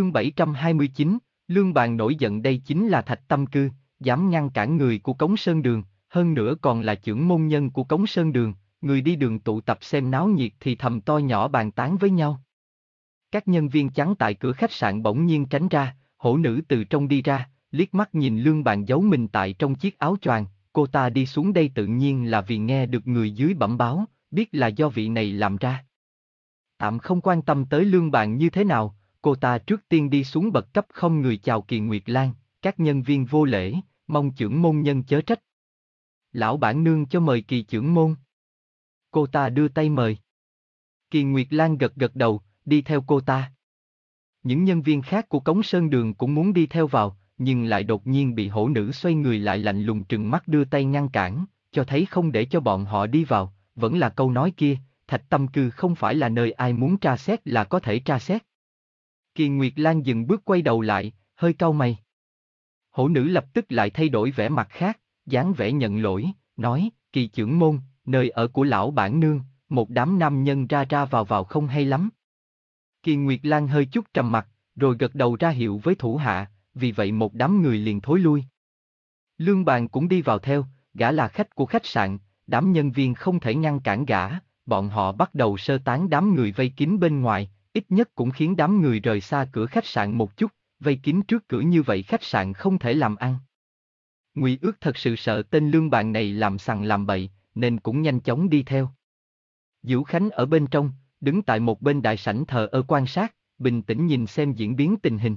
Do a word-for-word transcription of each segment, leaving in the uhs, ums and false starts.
Chương bảy trăm hai mươi chín, Lương Bàn nổi giận. Đây chính là Thạch Tâm Cư, dám ngăn cản người của Cống Sơn Đường, hơn nữa còn là chưởng môn nhân của Cống Sơn Đường, người đi đường tụ tập xem náo nhiệt thì thầm to nhỏ bàn tán với nhau. Các nhân viên chắn tại cửa khách sạn bỗng nhiên tránh ra, hổ nữ từ trong đi ra, liếc mắt nhìn Lương Bàn giấu mình tại trong chiếc áo choàng, cô ta đi xuống đây tự nhiên là vì nghe được người dưới bẩm báo, biết là do vị này làm ra. Tạm không quan tâm tới Lương Bàn như thế nào, cô ta trước tiên đi xuống bậc cấp không người chào Kỳ Nguyệt Lan, các nhân viên vô lễ, mong chưởng môn nhân chớ trách. Lão bản nương cho mời Kỳ chưởng môn. Cô ta đưa tay mời. Kỳ Nguyệt Lan gật gật đầu, đi theo cô ta. Những nhân viên khác của Cống Sơn Đường cũng muốn đi theo vào, nhưng lại đột nhiên bị hổ nữ xoay người lại lạnh lùng trừng mắt đưa tay ngăn cản, cho thấy không để cho bọn họ đi vào, vẫn là câu nói kia, Thạch Tâm Cư không phải là nơi ai muốn tra xét là có thể tra xét. Kỳ Nguyệt Lan dừng bước quay đầu lại, hơi cau mày. Hổ nữ lập tức lại thay đổi vẻ mặt khác, dáng vẻ nhận lỗi, nói, Kỳ chưởng môn, nơi ở của lão bản nương, một đám nam nhân ra ra vào vào không hay lắm. Kỳ Nguyệt Lan hơi chút trầm mặt, rồi gật đầu ra hiệu với thủ hạ, vì vậy một đám người liền thối lui. Lương Bàn cũng đi vào theo, gã là khách của khách sạn, đám nhân viên không thể ngăn cản gã, bọn họ bắt đầu sơ tán đám người vây kín bên ngoài, ít nhất cũng khiến đám người rời xa cửa khách sạn một chút, vây kín trước cửa như vậy khách sạn không thể làm ăn. Ngụy Ước thật sự sợ tên Lương Bàn này làm sằng làm bậy, nên cũng nhanh chóng đi theo. Dữu Khánh ở bên trong, đứng tại một bên đại sảnh thờ ơ quan sát, bình tĩnh nhìn xem diễn biến tình hình.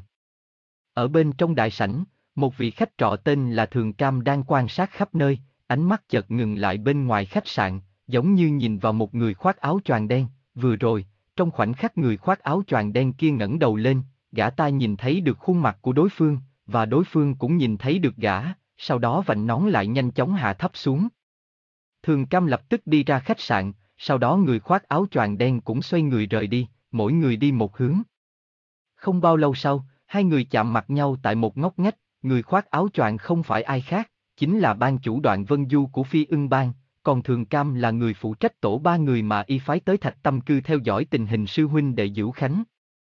Ở bên trong đại sảnh, một vị khách trọ tên là Thường Cam đang quan sát khắp nơi, ánh mắt chợt ngừng lại bên ngoài khách sạn, giống như nhìn vào một người khoác áo choàng đen. Vừa rồi, trong khoảnh khắc người khoác áo choàng đen kia ngẩng đầu lên, gã ta nhìn thấy được khuôn mặt của đối phương, và đối phương cũng nhìn thấy được gã, sau đó vành nón lại nhanh chóng hạ thấp xuống. Thường Cam lập tức đi ra khách sạn, sau đó người khoác áo choàng đen cũng xoay người rời đi, mỗi người đi một hướng. Không bao lâu sau, hai người chạm mặt nhau tại một ngóc ngách, người khoác áo choàng không phải ai khác, chính là ban chủ Đoạn Vân Du của Phi Ưng Bang, còn Thường Cam là người phụ trách tổ ba người mà y phái tới Thạch Tâm Cư theo dõi tình hình sư huynh đệ Dữu Khánh.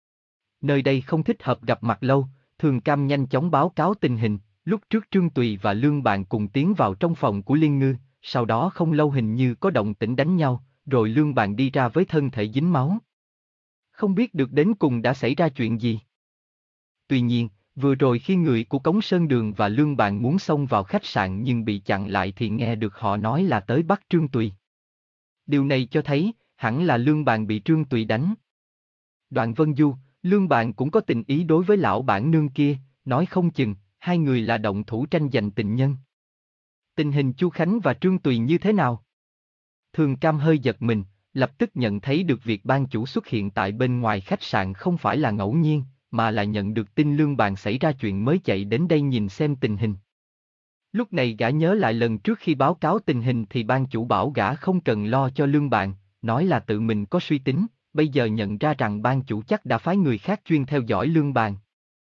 Nơi đây không thích hợp gặp mặt lâu, Thường Cam nhanh chóng báo cáo tình hình, lúc trước Trương Tùy và Lương Bàn cùng tiến vào trong phòng của Liên Ngư, sau đó không lâu hình như có động tĩnh đánh nhau, rồi Lương Bàn đi ra với thân thể dính máu. Không biết được đến cùng đã xảy ra chuyện gì. Tuy nhiên, vừa rồi khi người của Cống Sơn Đường và Lương Bàn muốn xông vào khách sạn nhưng bị chặn lại thì nghe được họ nói là tới bắt Trương Tùy. Điều này cho thấy, hẳn là Lương Bàn bị Trương Tùy đánh. Đoạn Vân Du, Lương Bàn cũng có tình ý đối với lão bản nương kia, nói không chừng, hai người là động thủ tranh giành tình nhân. Tình hình Chu Khánh và Trương Tùy như thế nào? Thường Cam hơi giật mình, lập tức nhận thấy được việc ban chủ xuất hiện tại bên ngoài khách sạn không phải là ngẫu nhiên, mà là nhận được tin Lương Bàn xảy ra chuyện mới chạy đến đây nhìn xem tình hình. Lúc này gã nhớ lại lần trước khi báo cáo tình hình thì ban chủ bảo gã không cần lo cho Lương Bàn, nói là tự mình có suy tính, bây giờ nhận ra rằng ban chủ chắc đã phái người khác chuyên theo dõi Lương Bàn.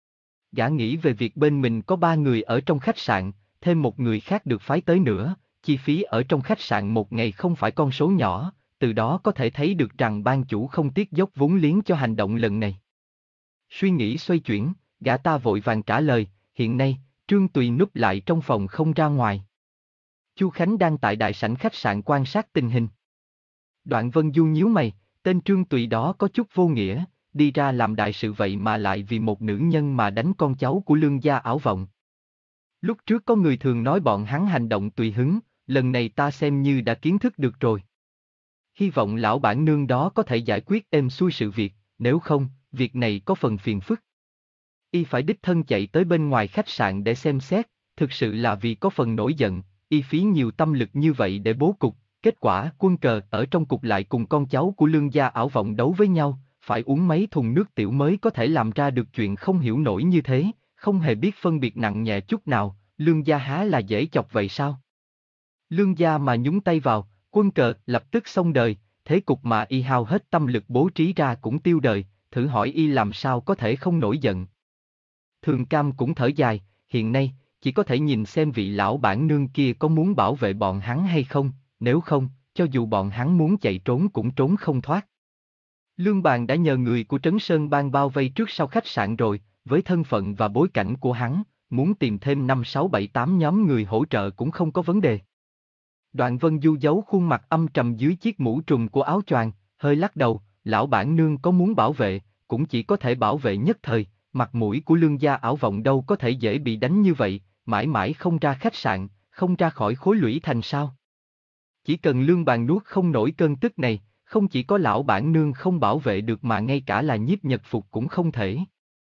Gã nghĩ về việc bên mình có ba người ở trong khách sạn, thêm một người khác được phái tới nữa, chi phí ở trong khách sạn một ngày không phải con số nhỏ, từ đó có thể thấy được rằng ban chủ không tiếc dốc vốn liếng cho hành động lần này. Suy nghĩ xoay chuyển, gã ta vội vàng trả lời, hiện nay, Trương Tùy núp lại trong phòng không ra ngoài. Chu Khánh đang tại đại sảnh khách sạn quan sát tình hình. Đoạn Vân Du nhíu mày, tên Trương Tùy đó có chút vô nghĩa, đi ra làm đại sự vậy mà lại vì một nữ nhân mà đánh con cháu của Lương gia Ảo Vọng. Lúc trước có người thường nói bọn hắn hành động tùy hứng, lần này ta xem như đã kiến thức được rồi. Hy vọng lão bản nương đó có thể giải quyết êm xuôi sự việc, nếu không, việc này có phần phiền phức. Y phải đích thân chạy tới bên ngoài khách sạn để xem xét, thực sự là vì có phần nổi giận, y phí nhiều tâm lực như vậy để bố cục, kết quả quân cờ ở trong cục lại cùng con cháu của Lương gia Ảo Vọng đấu với nhau, phải uống mấy thùng nước tiểu mới có thể làm ra được chuyện không hiểu nổi như thế, không hề biết phân biệt nặng nhẹ chút nào, Lương gia há là dễ chọc vậy sao? Lương gia mà nhúng tay vào, quân cờ lập tức xong đời, thế cục mà y hao hết tâm lực bố trí ra cũng tiêu đời, thử hỏi y làm sao có thể không nổi giận. Thường Cam cũng thở dài, hiện nay, chỉ có thể nhìn xem vị lão bản nương kia có muốn bảo vệ bọn hắn hay không, nếu không, cho dù bọn hắn muốn chạy trốn cũng trốn không thoát. Lương Bàn đã nhờ người của Trấn Sơn Bang bao vây trước sau khách sạn rồi, với thân phận và bối cảnh của hắn, muốn tìm thêm năm sáu bảy tám nhóm người hỗ trợ cũng không có vấn đề. Đoạn Vân Du giấu khuôn mặt âm trầm dưới chiếc mũ trùm của áo choàng, hơi lắc đầu, lão bản nương có muốn bảo vệ, cũng chỉ có thể bảo vệ nhất thời, mặt mũi của Lương gia ảo vọng đâu có thể dễ bị đánh như vậy, mãi mãi không ra khách sạn, không ra khỏi khối lũy thành sao. Chỉ cần Lương Bàn nuốt không nổi cơn tức này, không chỉ có lão bản nương không bảo vệ được mà ngay cả là Nhiếp Nhật Phục cũng không thể.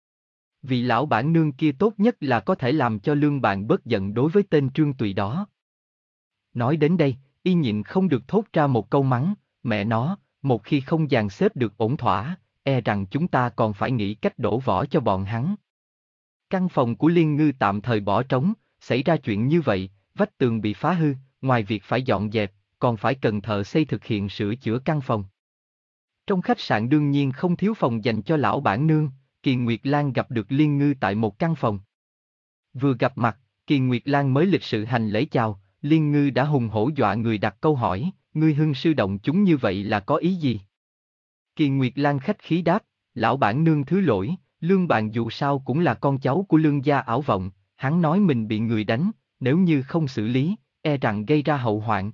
Vì lão bản nương kia tốt nhất là có thể làm cho Lương Bàn bớt giận đối với tên Trương Tùy đó. Nói đến đây, y nhịn không được thốt ra một câu mắng, mẹ nó, một khi không dàn xếp được ổn thỏa, e rằng chúng ta còn phải nghĩ cách đổ vỏ cho bọn hắn. Căn phòng của Liên Ngư tạm thời bỏ trống, xảy ra chuyện như vậy, vách tường bị phá hư, ngoài việc phải dọn dẹp, còn phải cần thợ xây thực hiện sửa chữa căn phòng. Trong khách sạn đương nhiên không thiếu phòng dành cho lão bản nương, Kỳ Nguyệt Lan gặp được Liên Ngư tại một căn phòng. Vừa gặp mặt, Kỳ Nguyệt Lan mới lịch sự hành lễ chào, Liên Ngư đã hùng hổ dọa người đặt câu hỏi, ngươi hưng sư động chúng như vậy là có ý gì? Kỳ Nguyệt Lan khách khí đáp, lão bản nương thứ lỗi, Lương Bàn dù sao cũng là con cháu của Lương gia ảo vọng, hắn nói mình bị người đánh, nếu như không xử lý, e rằng gây ra hậu hoạn.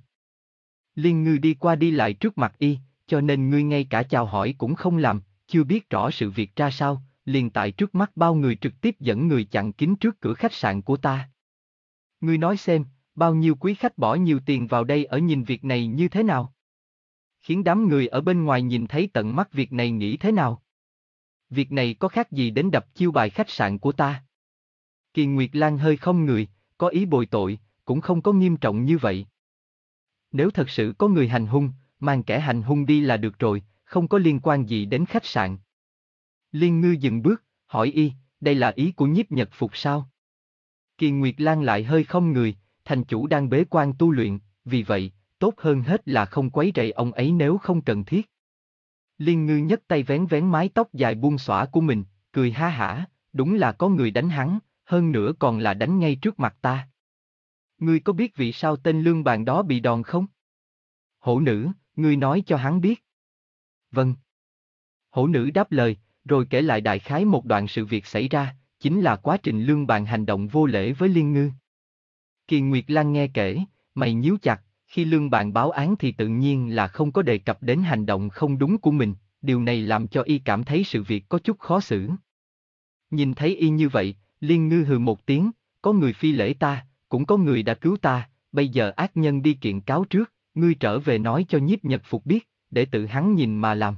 Liên Ngư đi qua đi lại trước mặt y, cho nên ngươi ngay cả chào hỏi cũng không làm, chưa biết rõ sự việc ra sao, liền tại trước mắt bao người trực tiếp dẫn người chặn kín trước cửa khách sạn của ta. Ngươi nói xem, bao nhiêu quý khách bỏ nhiều tiền vào đây ở nhìn việc này như thế nào? Khiến đám người ở bên ngoài nhìn thấy tận mắt việc này nghĩ thế nào? Việc này có khác gì đến đập chiêu bài khách sạn của ta? Kỳ Nguyệt Lan hơi không người, có ý bồi tội, cũng không có nghiêm trọng như vậy. Nếu thật sự có người hành hung, mang kẻ hành hung đi là được rồi, không có liên quan gì đến khách sạn. Liên Ngư dừng bước, hỏi y, đây là ý của Nhiếp Nhật Phục sao? Kỳ Nguyệt Lan lại hơi không người, thành chủ đang bế quan tu luyện, vì vậy, tốt hơn hết là không quấy rầy ông ấy nếu không cần thiết. Liên Ngư nhấc tay vén vén mái tóc dài buông xõa của mình, cười ha hả, đúng là có người đánh hắn, hơn nữa còn là đánh ngay trước mặt ta. Ngươi có biết vì sao tên Lương Bàn đó bị đòn không? Hổ nữ, ngươi nói cho hắn biết. Vâng. Hổ nữ đáp lời, rồi kể lại đại khái một đoạn sự việc xảy ra, chính là quá trình Lương Bàn hành động vô lễ với Liên Ngư. Kỳ Nguyệt Lan nghe kể, mày nhíu chặt, khi Lương Bàn báo án thì tự nhiên là không có đề cập đến hành động không đúng của mình, điều này làm cho y cảm thấy sự việc có chút khó xử. Nhìn thấy y như vậy, Liên Ngư hừ một tiếng, có người phi lễ ta, cũng có người đã cứu ta, bây giờ ác nhân đi kiện cáo trước, ngươi trở về nói cho Nhiếp Nhật Phục biết, để tự hắn nhìn mà làm.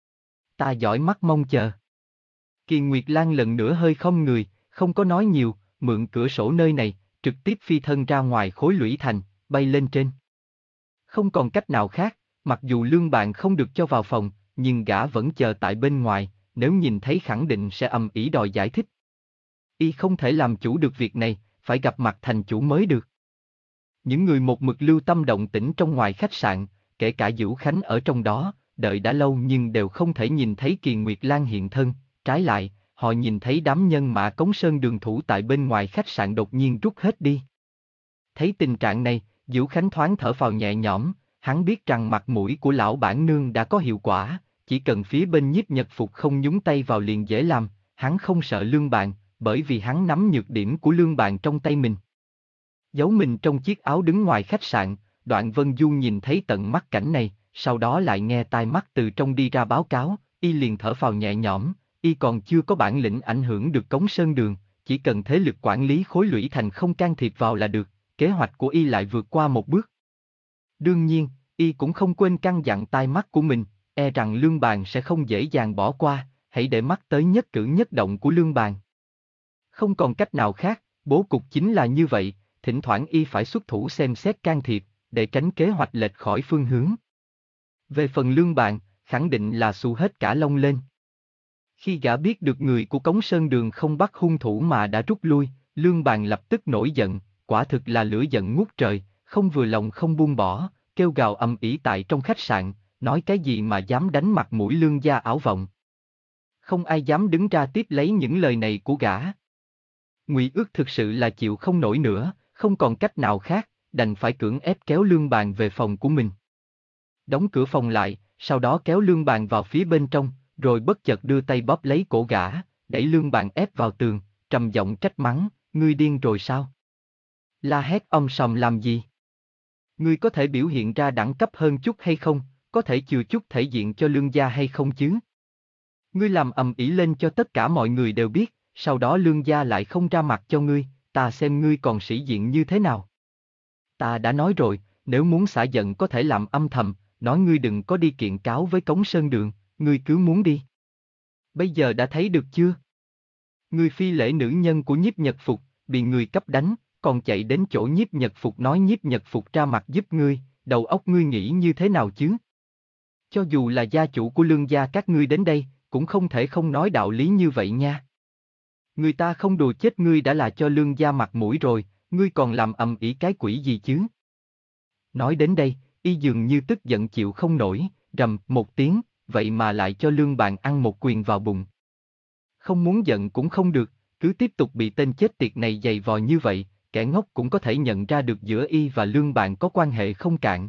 Ta giỏi mắt mong chờ. Kỳ Nguyệt Lan lần nữa hơi không người, không có nói nhiều, mượn cửa sổ nơi này, trực tiếp phi thân ra ngoài khối lũy thành, bay lên trên. Không còn cách nào khác, mặc dù Lương Bàn không được cho vào phòng, nhưng gã vẫn chờ tại bên ngoài, nếu nhìn thấy khẳng định sẽ ầm ĩ đòi giải thích. Y không thể làm chủ được việc này, phải gặp mặt thành chủ mới được. Những người một mực lưu tâm động tĩnh trong ngoài khách sạn, kể cả Dữu Khánh ở trong đó, đợi đã lâu nhưng đều không thể nhìn thấy Kỳ Nguyệt Lan hiện thân, trái lại, họ nhìn thấy đám nhân mã Cống Sơn Đường thủ tại bên ngoài khách sạn đột nhiên rút hết đi. Thấy tình trạng này, Dữu Khánh thoáng thở phào nhẹ nhõm, hắn biết rằng mặt mũi của lão bản nương đã có hiệu quả, chỉ cần phía bên Nhiếp Nhật Phục không nhúng tay vào liền dễ làm, hắn không sợ Lương Bàn, bởi vì hắn nắm nhược điểm của Lương Bàn trong tay mình. Giấu mình trong chiếc áo đứng ngoài khách sạn, Đoạn Vân Du nhìn thấy tận mắt cảnh này, sau đó lại nghe tai mắt từ trong đi ra báo cáo, y liền thở phào nhẹ nhõm, y còn chưa có bản lĩnh ảnh hưởng được Cống Sơn Đường, chỉ cần thế lực quản lý khối lũy thành không can thiệp vào là được, kế hoạch của y lại vượt qua một bước. Đương nhiên, y cũng không quên căn dặn tai mắt của mình, e rằng Lương Bàn sẽ không dễ dàng bỏ qua, hãy để mắt tới nhất cử nhất động của Lương Bàn. Không còn cách nào khác, bố cục chính là như vậy, thỉnh thoảng y phải xuất thủ xem xét can thiệp, để tránh kế hoạch lệch khỏi phương hướng. Về phần Lương Bàn, khẳng định là xù hết cả lông lên. Khi gã biết được người của Cống Sơn Đường không bắt hung thủ mà đã rút lui, Lương Bàn lập tức nổi giận, quả thực là lửa giận ngút trời, không vừa lòng không buông bỏ, kêu gào ầm ĩ tại trong khách sạn, nói cái gì mà dám đánh mặt mũi Lương gia ảo vọng. Không ai dám đứng ra tiếp lấy những lời này của gã. Ngụy Ước thực sự là chịu không nổi nữa, không còn cách nào khác, đành phải cưỡng ép kéo Lương Bàn về phòng của mình. Đóng cửa phòng lại, sau đó kéo Lương Bàn vào phía bên trong, rồi bất chợt đưa tay bóp lấy cổ gã, đẩy Lương Bàn ép vào tường, trầm giọng trách mắng, ngươi điên rồi sao? La hét om sòm làm gì? Ngươi có thể biểu hiện ra đẳng cấp hơn chút hay không, có thể chừa chút thể diện cho Lương gia hay không chứ? Ngươi làm ầm ĩ lên cho tất cả mọi người đều biết, sau đó Lương gia lại không ra mặt cho ngươi, ta xem ngươi còn sĩ diện như thế nào. Ta đã nói rồi, nếu muốn xả giận có thể làm âm thầm, nói ngươi đừng có đi kiện cáo với Cống Sơn Đường, ngươi cứ muốn đi. Bây giờ đã thấy được chưa? Ngươi phi lễ nữ nhân của Nhiếp Nhật Phục, bị người cấp đánh, còn chạy đến chỗ Nhiếp Nhật Phục nói Nhiếp Nhật Phục ra mặt giúp ngươi, đầu óc ngươi nghĩ như thế nào chứ? Cho dù là gia chủ của Lương gia các ngươi đến đây, cũng không thể không nói đạo lý như vậy nha. Người ta không đùa chết ngươi đã là cho Lương gia mặt mũi rồi, ngươi còn làm ầm ĩ cái quỷ gì chứ? Nói đến đây, y dường như tức giận chịu không nổi, rầm một tiếng, vậy mà lại cho Lương Bàn ăn một quyền vào bụng. Không muốn giận cũng không được, cứ tiếp tục bị tên chết tiệt này giày vò như vậy, kẻ ngốc cũng có thể nhận ra được giữa y và Lương Bàn có quan hệ không cạn.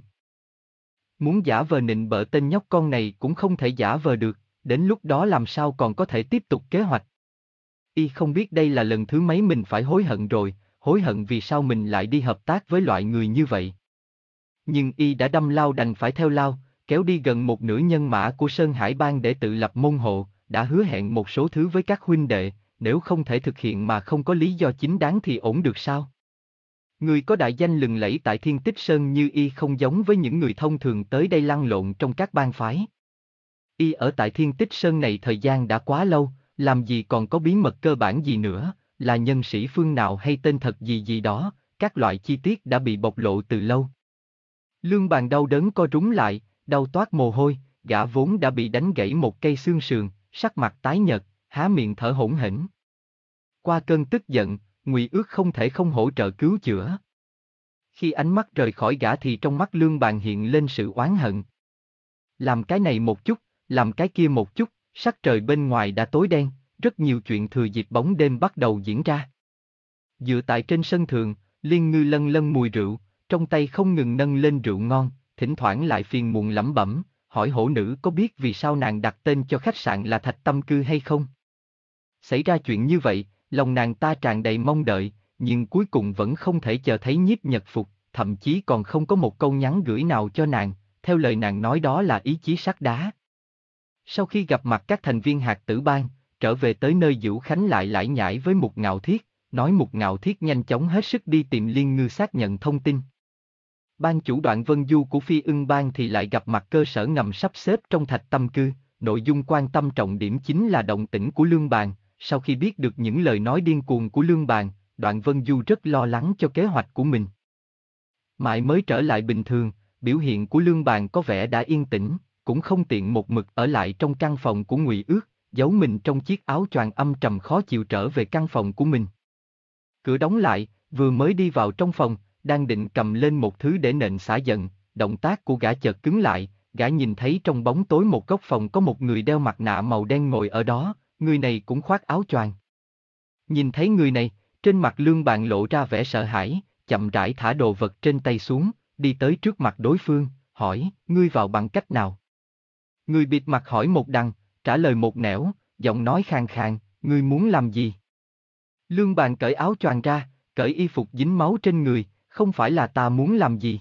Muốn giả vờ nịnh bợ tên nhóc con này cũng không thể giả vờ được, đến lúc đó làm sao còn có thể tiếp tục kế hoạch. Y không biết đây là lần thứ mấy mình phải hối hận rồi, hối hận vì sao mình lại đi hợp tác với loại người như vậy. Nhưng y đã đâm lao đành phải theo lao, kéo đi gần một nửa nhân mã của Sơn Hải Bang để tự lập môn hộ, đã hứa hẹn một số thứ với các huynh đệ, nếu không thể thực hiện mà không có lý do chính đáng thì ổn được sao? Người có đại danh lừng lẫy tại Thiên Tích Sơn như y không giống với những người thông thường tới đây lăn lộn trong các bang phái. Y ở tại Thiên Tích Sơn này thời gian đã quá lâu, làm gì còn có bí mật cơ bản gì nữa, là nhân sĩ phương nào hay tên thật gì gì đó, các loại chi tiết đã bị bộc lộ từ lâu. Lương Bàn đau đớn co rúm lại, đau toát mồ hôi, gã vốn đã bị đánh gãy một cây xương sườn, sắc mặt tái nhợt, há miệng thở hổn hển. Qua cơn tức giận, Ngụy Ước không thể không hỗ trợ cứu chữa. Khi ánh mắt rời khỏi gã thì trong mắt Lương Bàn hiện lên sự oán hận. Làm cái này một chút, làm cái kia một chút, sắc trời bên ngoài đã tối đen, rất nhiều chuyện thừa dịp bóng đêm bắt đầu diễn ra. Dựa tại trên sân thượng, Liên Ngư lân lân mùi rượu, trong tay không ngừng nâng lên rượu ngon, thỉnh thoảng lại phiền muộn lẩm bẩm, hỏi hổ nữ có biết vì sao nàng đặt tên cho khách sạn là Thạch Tâm Cư hay không? Xảy ra chuyện như vậy, lòng nàng ta tràn đầy mong đợi, nhưng cuối cùng vẫn không thể chờ thấy Nhiếp Nhật Phục, thậm chí còn không có một câu nhắn gửi nào cho nàng, theo lời nàng nói đó là ý chí sắt đá. Sau khi gặp mặt các thành viên hạt tử bang, trở về tới nơi Dữu Khánh lại lải nhải với Mục Ngạo Thiết, nói Mục Ngạo Thiết nhanh chóng hết sức đi tìm Liên Ngư xác nhận thông tin. Ban chủ Đoạn Vân Du của Phi Ưng Bang thì lại gặp mặt cơ sở ngầm sắp xếp trong Thạch Tâm Cư, nội dung quan tâm trọng điểm chính là động tĩnh của Lương Bàn. Sau khi biết được những lời nói điên cuồng của Lương Bàn, Đoạn Vân Du rất lo lắng cho kế hoạch của mình. Mãi mới trở lại bình thường, biểu hiện của Lương Bàn có vẻ đã yên tĩnh, cũng không tiện một mực ở lại trong căn phòng của Ngụy Ước, giấu mình trong chiếc áo choàng âm trầm khó chịu trở về căn phòng của mình. Cửa đóng lại, vừa mới đi vào trong phòng, đang định cầm lên một thứ để nện xả giận, động tác của gã chợt cứng lại, gã nhìn thấy trong bóng tối một góc phòng có một người đeo mặt nạ màu đen ngồi ở đó, người này cũng khoác áo choàng. Nhìn thấy người này, trên mặt Lương Bàn lộ ra vẻ sợ hãi, chậm rãi thả đồ vật trên tay xuống, đi tới trước mặt đối phương, hỏi, ngươi vào bằng cách nào? Người bịt mặt hỏi một đằng, trả lời một nẻo, giọng nói khàn khàn, ngươi muốn làm gì? Lương Bàn cởi áo choàng ra, cởi y phục dính máu trên người, không phải là ta muốn làm gì,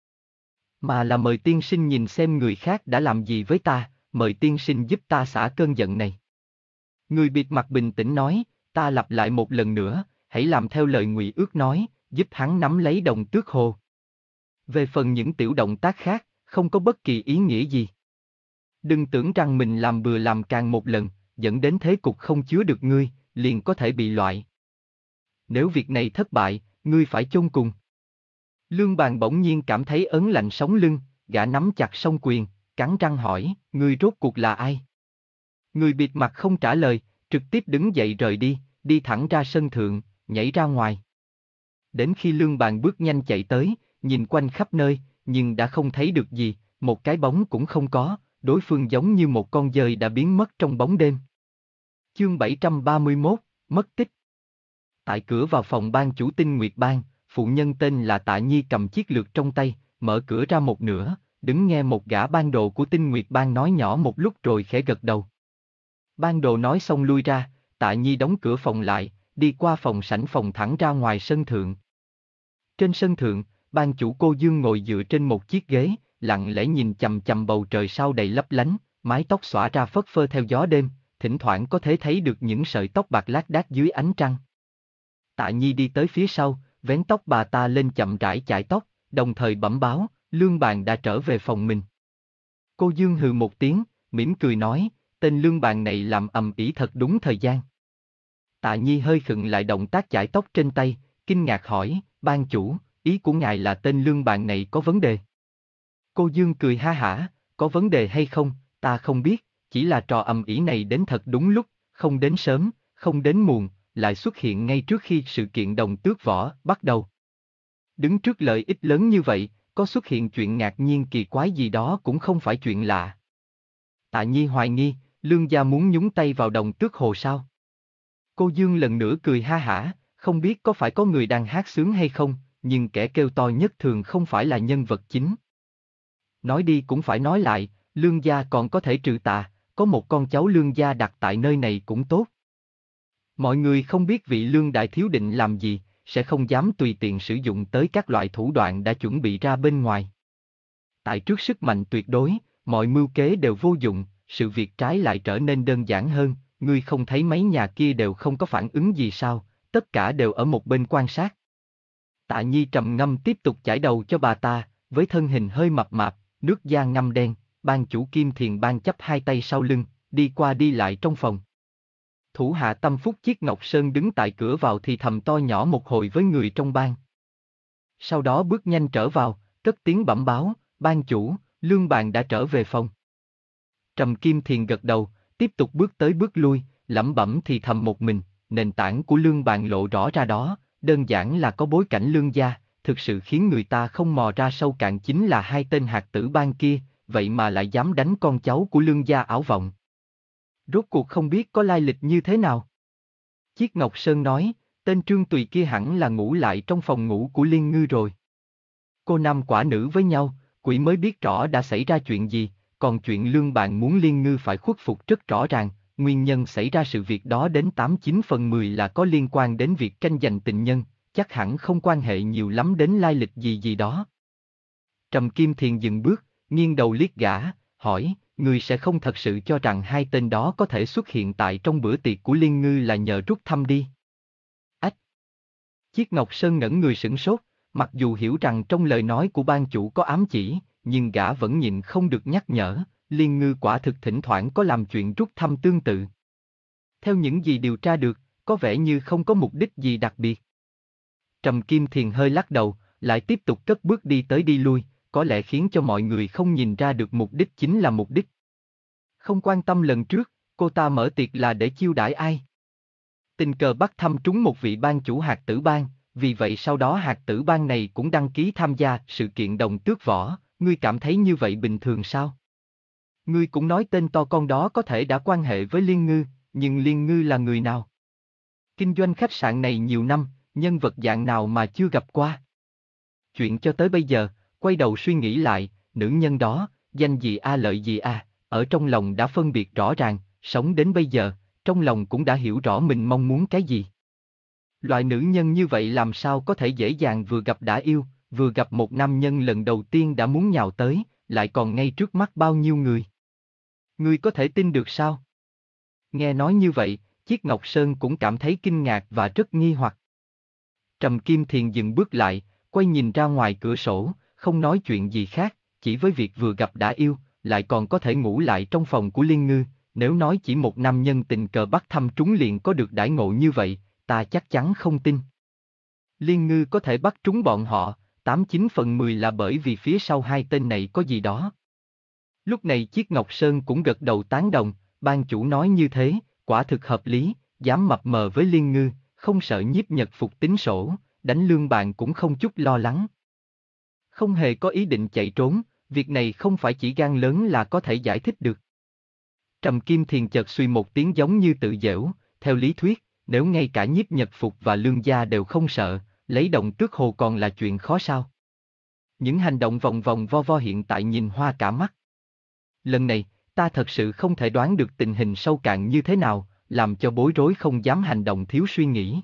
mà là mời tiên sinh nhìn xem người khác đã làm gì với ta, mời tiên sinh giúp ta xả cơn giận này. Người bịt mặt bình tĩnh nói, ta lặp lại một lần nữa, hãy làm theo lời Ngụy Ước nói, giúp hắn nắm lấy Đồng Tước Hồ. Về phần những tiểu động tác khác, không có bất kỳ ý nghĩa gì. Đừng tưởng rằng mình làm bừa làm càng một lần, dẫn đến thế cục không chứa được ngươi, liền có thể bị loại. Nếu việc này thất bại, ngươi phải chôn cùng. Lương Bàn bỗng nhiên cảm thấy ớn lạnh sống lưng, gã nắm chặt song quyền, cắn răng hỏi, ngươi rốt cuộc là ai? Người bịt mặt không trả lời, trực tiếp đứng dậy rời đi, đi thẳng ra sân thượng, nhảy ra ngoài. Đến khi Lương Bàn bước nhanh chạy tới, nhìn quanh khắp nơi, nhưng đã không thấy được gì, một cái bóng cũng không có, đối phương giống như một con dơi đã biến mất trong bóng đêm. Chương bảy trăm ba mươi mốt, mất tích. Tại cửa vào phòng ban chủ Tinh Nguyệt Bang, phụ nhân tên là Tạ Nhi cầm chiếc lược trong tay, mở cửa ra một nửa, đứng nghe một gã ban đồ của Tinh Nguyệt Bang nói nhỏ một lúc rồi khẽ gật đầu. Ban đồ nói xong lui ra, Tạ Nhi đóng cửa phòng lại, đi qua phòng sảnh phòng thẳng ra ngoài sân thượng. Trên sân thượng, ban chủ Cô Dương ngồi dựa trên một chiếc ghế, lặng lẽ nhìn chằm chằm bầu trời sao đầy lấp lánh, mái tóc xõa ra phất phơ theo gió đêm, thỉnh thoảng có thể thấy được những sợi tóc bạc lác đác dưới ánh trăng. Tạ Nhi đi tới phía sau, vén tóc bà ta lên chậm rãi chải tóc, đồng thời bẩm báo, Lương Bàn đã trở về phòng mình. Cô Dương hừ một tiếng, mỉm cười nói, tên Lương Bàn này làm ầm ĩ thật đúng thời gian. Tạ Nhi hơi khựng lại động tác chải tóc trên tay, kinh ngạc hỏi, ban chủ, ý của ngài là tên Lương Bàn này có vấn đề. Cô Dương cười ha hả, có vấn đề hay không, ta không biết, chỉ là trò ầm ĩ này đến thật đúng lúc, không đến sớm, không đến muộn, lại xuất hiện ngay trước khi sự kiện đồng tước võ bắt đầu. Đứng trước lợi ích lớn như vậy, có xuất hiện chuyện ngạc nhiên kỳ quái gì đó cũng không phải chuyện lạ. Tạ Nhi hoài nghi, Lương gia muốn nhúng tay vào đồng tước hồ sao? Cô Dương lần nữa cười ha hả, không biết có phải có người đang hát sướng hay không, nhưng kẻ kêu to nhất thường không phải là nhân vật chính. Nói đi cũng phải nói lại, Lương gia còn có thể trừ tà, có một con cháu Lương gia đặt tại nơi này cũng tốt. Mọi người không biết vị Lương đại thiếu định làm gì, sẽ không dám tùy tiện sử dụng tới các loại thủ đoạn đã chuẩn bị ra bên ngoài. Tại trước sức mạnh tuyệt đối, mọi mưu kế đều vô dụng, sự việc trái lại trở nên đơn giản hơn, ngươi không thấy mấy nhà kia đều không có phản ứng gì sao, tất cả đều ở một bên quan sát. Tạ Nhi trầm ngâm tiếp tục chải đầu cho bà ta, với thân hình hơi mập mạp, nước da ngăm đen, ban chủ Kim Thiền Bang chắp hai tay sau lưng, đi qua đi lại trong phòng. Thủ hạ tâm phúc Chiết Ngọc Sơn đứng tại cửa vào thì thầm to nhỏ một hồi với người trong bang. Sau đó bước nhanh trở vào, cất tiếng bẩm báo, ban chủ, Lương Bàn đã trở về phòng. Trầm Kim Thiền gật đầu, tiếp tục bước tới bước lui, lẩm bẩm thì thầm một mình, nền tảng của Lương Bàn lộ rõ ra đó, đơn giản là có bối cảnh Lương gia, thực sự khiến người ta không mò ra sâu cạn chính là hai tên hạt tử bang kia, vậy mà lại dám đánh con cháu của Lương gia ảo vọng. Rốt cuộc không biết có lai lịch như thế nào. Chiết Ngọc Sơn nói, tên Trương Tùy kia hẳn là ngủ lại trong phòng ngủ của Liên Ngư rồi. Cô nam quả nữ với nhau, quỷ mới biết rõ đã xảy ra chuyện gì, còn chuyện Lương Bàn muốn Liên Ngư phải khuất phục rất rõ ràng, nguyên nhân xảy ra sự việc đó đến tám chín phần mười là có liên quan đến việc tranh giành tình nhân, chắc hẳn không quan hệ nhiều lắm đến lai lịch gì gì đó. Trầm Kim Thiền dừng bước, nghiêng đầu liếc gã, hỏi, người sẽ không thật sự cho rằng hai tên đó có thể xuất hiện tại trong bữa tiệc của Liên Ngư là nhờ rút thăm đi. Ách! Chiết Ngọc Sơn ngẩn người sửng sốt, mặc dù hiểu rằng trong lời nói của ban chủ có ám chỉ, nhưng gã vẫn nhịn không được nhắc nhở, Liên Ngư quả thực thỉnh thoảng có làm chuyện rút thăm tương tự. Theo những gì điều tra được, có vẻ như không có mục đích gì đặc biệt. Trầm Kim Thiền hơi lắc đầu, lại tiếp tục cất bước đi tới đi lui, có lẽ khiến cho mọi người không nhìn ra được mục đích chính là mục đích. Không quan tâm lần trước, cô ta mở tiệc là để chiêu đãi ai. Tình cờ bắt thăm trúng một vị ban chủ hạt tử bang, vì vậy sau đó hạt tử bang này cũng đăng ký tham gia sự kiện đồng tước võ, ngươi cảm thấy như vậy bình thường sao? Ngươi cũng nói tên to con đó có thể đã quan hệ với Liên Ngư, nhưng Liên Ngư là người nào? Kinh doanh khách sạn này nhiều năm, nhân vật dạng nào mà chưa gặp qua? Chuyện cho tới bây giờ, quay đầu suy nghĩ lại, nữ nhân đó, danh gì a lợi gì a, ở trong lòng đã phân biệt rõ ràng, sống đến bây giờ, trong lòng cũng đã hiểu rõ mình mong muốn cái gì. Loại nữ nhân như vậy làm sao có thể dễ dàng vừa gặp đã yêu, vừa gặp một nam nhân lần đầu tiên đã muốn nhào tới, lại còn ngay trước mắt bao nhiêu người. Ngươi có thể tin được sao? Nghe nói như vậy, Chiết Ngọc Sơn cũng cảm thấy kinh ngạc và rất nghi hoặc. Trầm Kim Thiền dừng bước lại, quay nhìn ra ngoài cửa sổ, không nói chuyện gì khác, chỉ với việc vừa gặp đã yêu, lại còn có thể ngủ lại trong phòng của Liên Ngư, nếu nói chỉ một nam nhân tình cờ bắt thăm trúng liền có được đãi ngộ như vậy, ta chắc chắn không tin. Liên Ngư có thể bắt trúng bọn họ, tám chín phần mười là bởi vì phía sau hai tên này có gì đó. Lúc này Chiết Ngọc Sơn cũng gật đầu tán đồng, ban chủ nói như thế, quả thực hợp lý, dám mập mờ với Liên Ngư, không sợ nhiếp nhật phục tính sổ, đánh Lương Bàn cũng không chút lo lắng. Không hề có ý định chạy trốn, việc này không phải chỉ gan lớn là có thể giải thích được. Trầm Kim Thiền chợt suy một tiếng giống như tự giễu, theo lý thuyết, nếu ngay cả nhiếp nhật phục và Lương gia đều không sợ, lấy động tước hồ còn là chuyện khó sao? Những hành động vòng vòng vo vo hiện tại nhìn hoa cả mắt. Lần này, ta thật sự không thể đoán được tình hình sâu cạn như thế nào, làm cho bối rối không dám hành động thiếu suy nghĩ.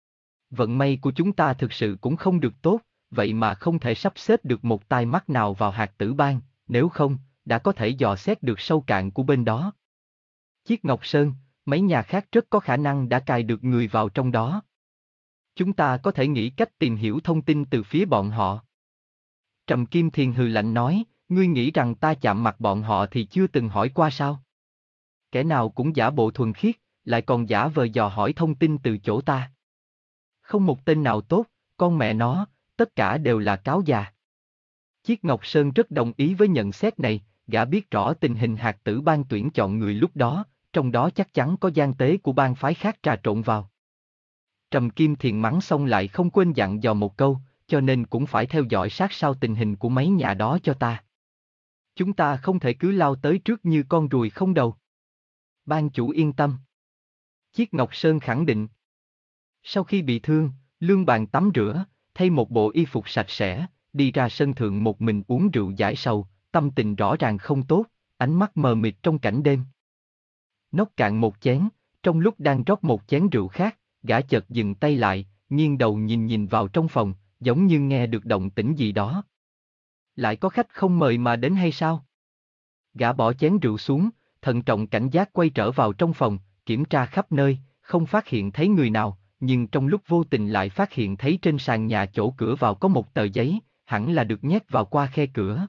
Vận may của chúng ta thực sự cũng không được tốt, vậy mà không thể sắp xếp được một tai mắt nào vào hạt tử bang, nếu không, đã có thể dò xét được sâu cạn của bên đó. Chiết Ngọc Sơn, mấy nhà khác rất có khả năng đã cài được người vào trong đó. Chúng ta có thể nghĩ cách tìm hiểu thông tin từ phía bọn họ. Trầm Kim Thiền hừ lạnh nói, ngươi nghĩ rằng ta chạm mặt bọn họ thì chưa từng hỏi qua sao? Kẻ nào cũng giả bộ thuần khiết, lại còn giả vờ dò hỏi thông tin từ chỗ ta. Không một tên nào tốt, con mẹ nó, tất cả đều là cáo già. Chiết Ngọc Sơn rất đồng ý với nhận xét này, gã biết rõ tình hình hạt tử bang tuyển chọn người lúc đó, trong đó chắc chắn có gian tế của bang phái khác trà trộn vào. Trầm Kim Thiền mắng xong lại không quên dặn dò một câu, cho nên cũng phải theo dõi sát sao tình hình của mấy nhà đó cho ta. Chúng ta không thể cứ lao tới trước như con ruồi không đầu. Ban chủ yên tâm. Chiết Ngọc Sơn khẳng định. Sau khi bị thương, Lương Bàn tắm rửa, thay một bộ y phục sạch sẽ, đi ra sân thượng một mình uống rượu giải sầu, tâm tình rõ ràng không tốt, ánh mắt mờ mịt trong cảnh đêm. Nốc cạn một chén, trong lúc đang rót một chén rượu khác, gã chợt dừng tay lại, nghiêng đầu nhìn nhìn vào trong phòng, giống như nghe được động tĩnh gì đó. Lại có khách không mời mà đến hay sao? Gã bỏ chén rượu xuống, thận trọng cảnh giác quay trở vào trong phòng, kiểm tra khắp nơi, không phát hiện thấy người nào, nhưng trong lúc vô tình lại phát hiện thấy trên sàn nhà chỗ cửa vào có một tờ giấy, hẳn là được nhét vào qua khe cửa.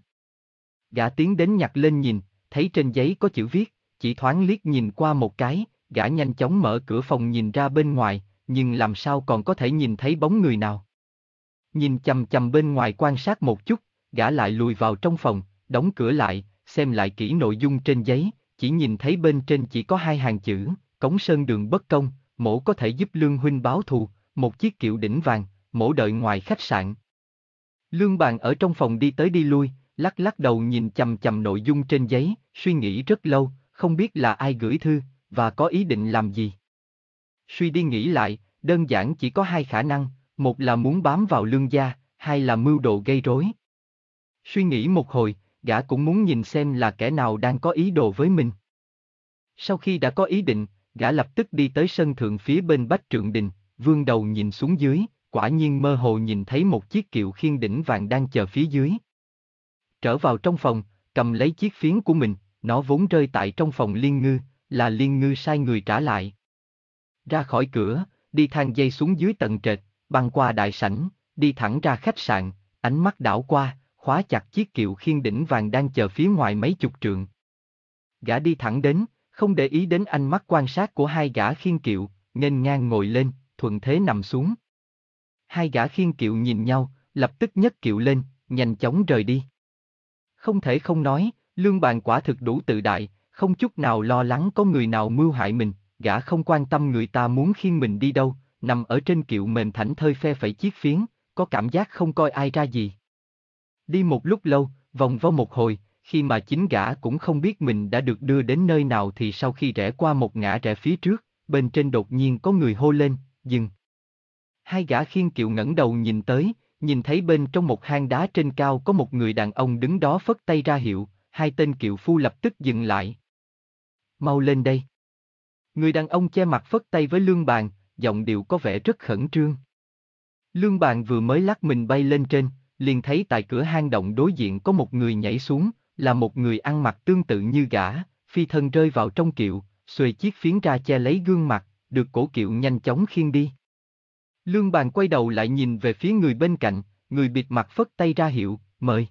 Gã tiến đến nhặt lên nhìn, thấy trên giấy có chữ viết, chỉ thoáng liếc nhìn qua một cái, gã nhanh chóng mở cửa phòng nhìn ra bên ngoài, nhưng làm sao còn có thể nhìn thấy bóng người nào. Nhìn chằm chằm bên ngoài quan sát một chút, gã lại lùi vào trong phòng, đóng cửa lại, xem lại kỹ nội dung trên giấy, chỉ nhìn thấy bên trên chỉ có hai hàng chữ, Cống Sơn Đường bất công, mỗ có thể giúp Lương huynh báo thù, một chiếc kiệu đỉnh vàng, mỗ đợi ngoài khách sạn. Lương Bàn ở trong phòng đi tới đi lui, lắc lắc đầu nhìn chằm chằm nội dung trên giấy, suy nghĩ rất lâu, không biết là ai gửi thư, và có ý định làm gì. Suy đi nghĩ lại, đơn giản chỉ có hai khả năng, một là muốn bám vào Lương gia, hai là mưu đồ gây rối. Suy nghĩ một hồi, gã cũng muốn nhìn xem là kẻ nào đang có ý đồ với mình. Sau khi đã có ý định, gã lập tức đi tới sân thượng phía bên Bách Trượng Đình, vươn đầu nhìn xuống dưới, quả nhiên mơ hồ nhìn thấy một chiếc kiệu khiên đỉnh vàng đang chờ phía dưới. Trở vào trong phòng, cầm lấy chiếc phiến của mình, nó vốn rơi tại trong phòng Liên Ngư, là Liên Ngư sai người trả lại. Ra khỏi cửa, đi thang dây xuống dưới tầng trệt, băng qua đại sảnh, đi thẳng ra khách sạn, ánh mắt đảo qua, khóa chặt chiếc kiệu khiên đỉnh vàng đang chờ phía ngoài mấy chục trượng. Gã đi thẳng đến, không để ý đến ánh mắt quan sát của hai gã khiên kiệu, nghênh ngang ngồi lên, thuận thế nằm xuống. Hai gã khiên kiệu nhìn nhau, lập tức nhấc kiệu lên, nhanh chóng rời đi. Không thể không nói, Lương Bàn quả thực đủ tự đại, không chút nào lo lắng có người nào mưu hại mình, gã không quan tâm người ta muốn khiêng mình đi đâu, nằm ở trên kiệu mềm thảnh thơi phe phẩy chiếc phiến, có cảm giác không coi ai ra gì. Đi một lúc lâu, vòng vo một hồi, khi mà chính gã cũng không biết mình đã được đưa đến nơi nào thì sau khi rẽ qua một ngã rẽ phía trước, bên trên đột nhiên có người hô lên, dừng. Hai gã khiêng kiệu ngẩng đầu nhìn tới, nhìn thấy bên trong một hang đá trên cao có một người đàn ông đứng đó phất tay ra hiệu, hai tên kiệu phu lập tức dừng lại. Mau lên đây. Người đàn ông che mặt phất tay với Lương Bàn, giọng điệu có vẻ rất khẩn trương. Lương Bàn vừa mới lắc mình bay lên trên, liền thấy tại cửa hang động đối diện có một người nhảy xuống, là một người ăn mặc tương tự như gã, phi thân rơi vào trong kiệu, xuề chiếc phiến ra che lấy gương mặt, được cổ kiệu nhanh chóng khiêng đi. Lương Bàn quay đầu lại nhìn về phía người bên cạnh, người bịt mặt phất tay ra hiệu, mời.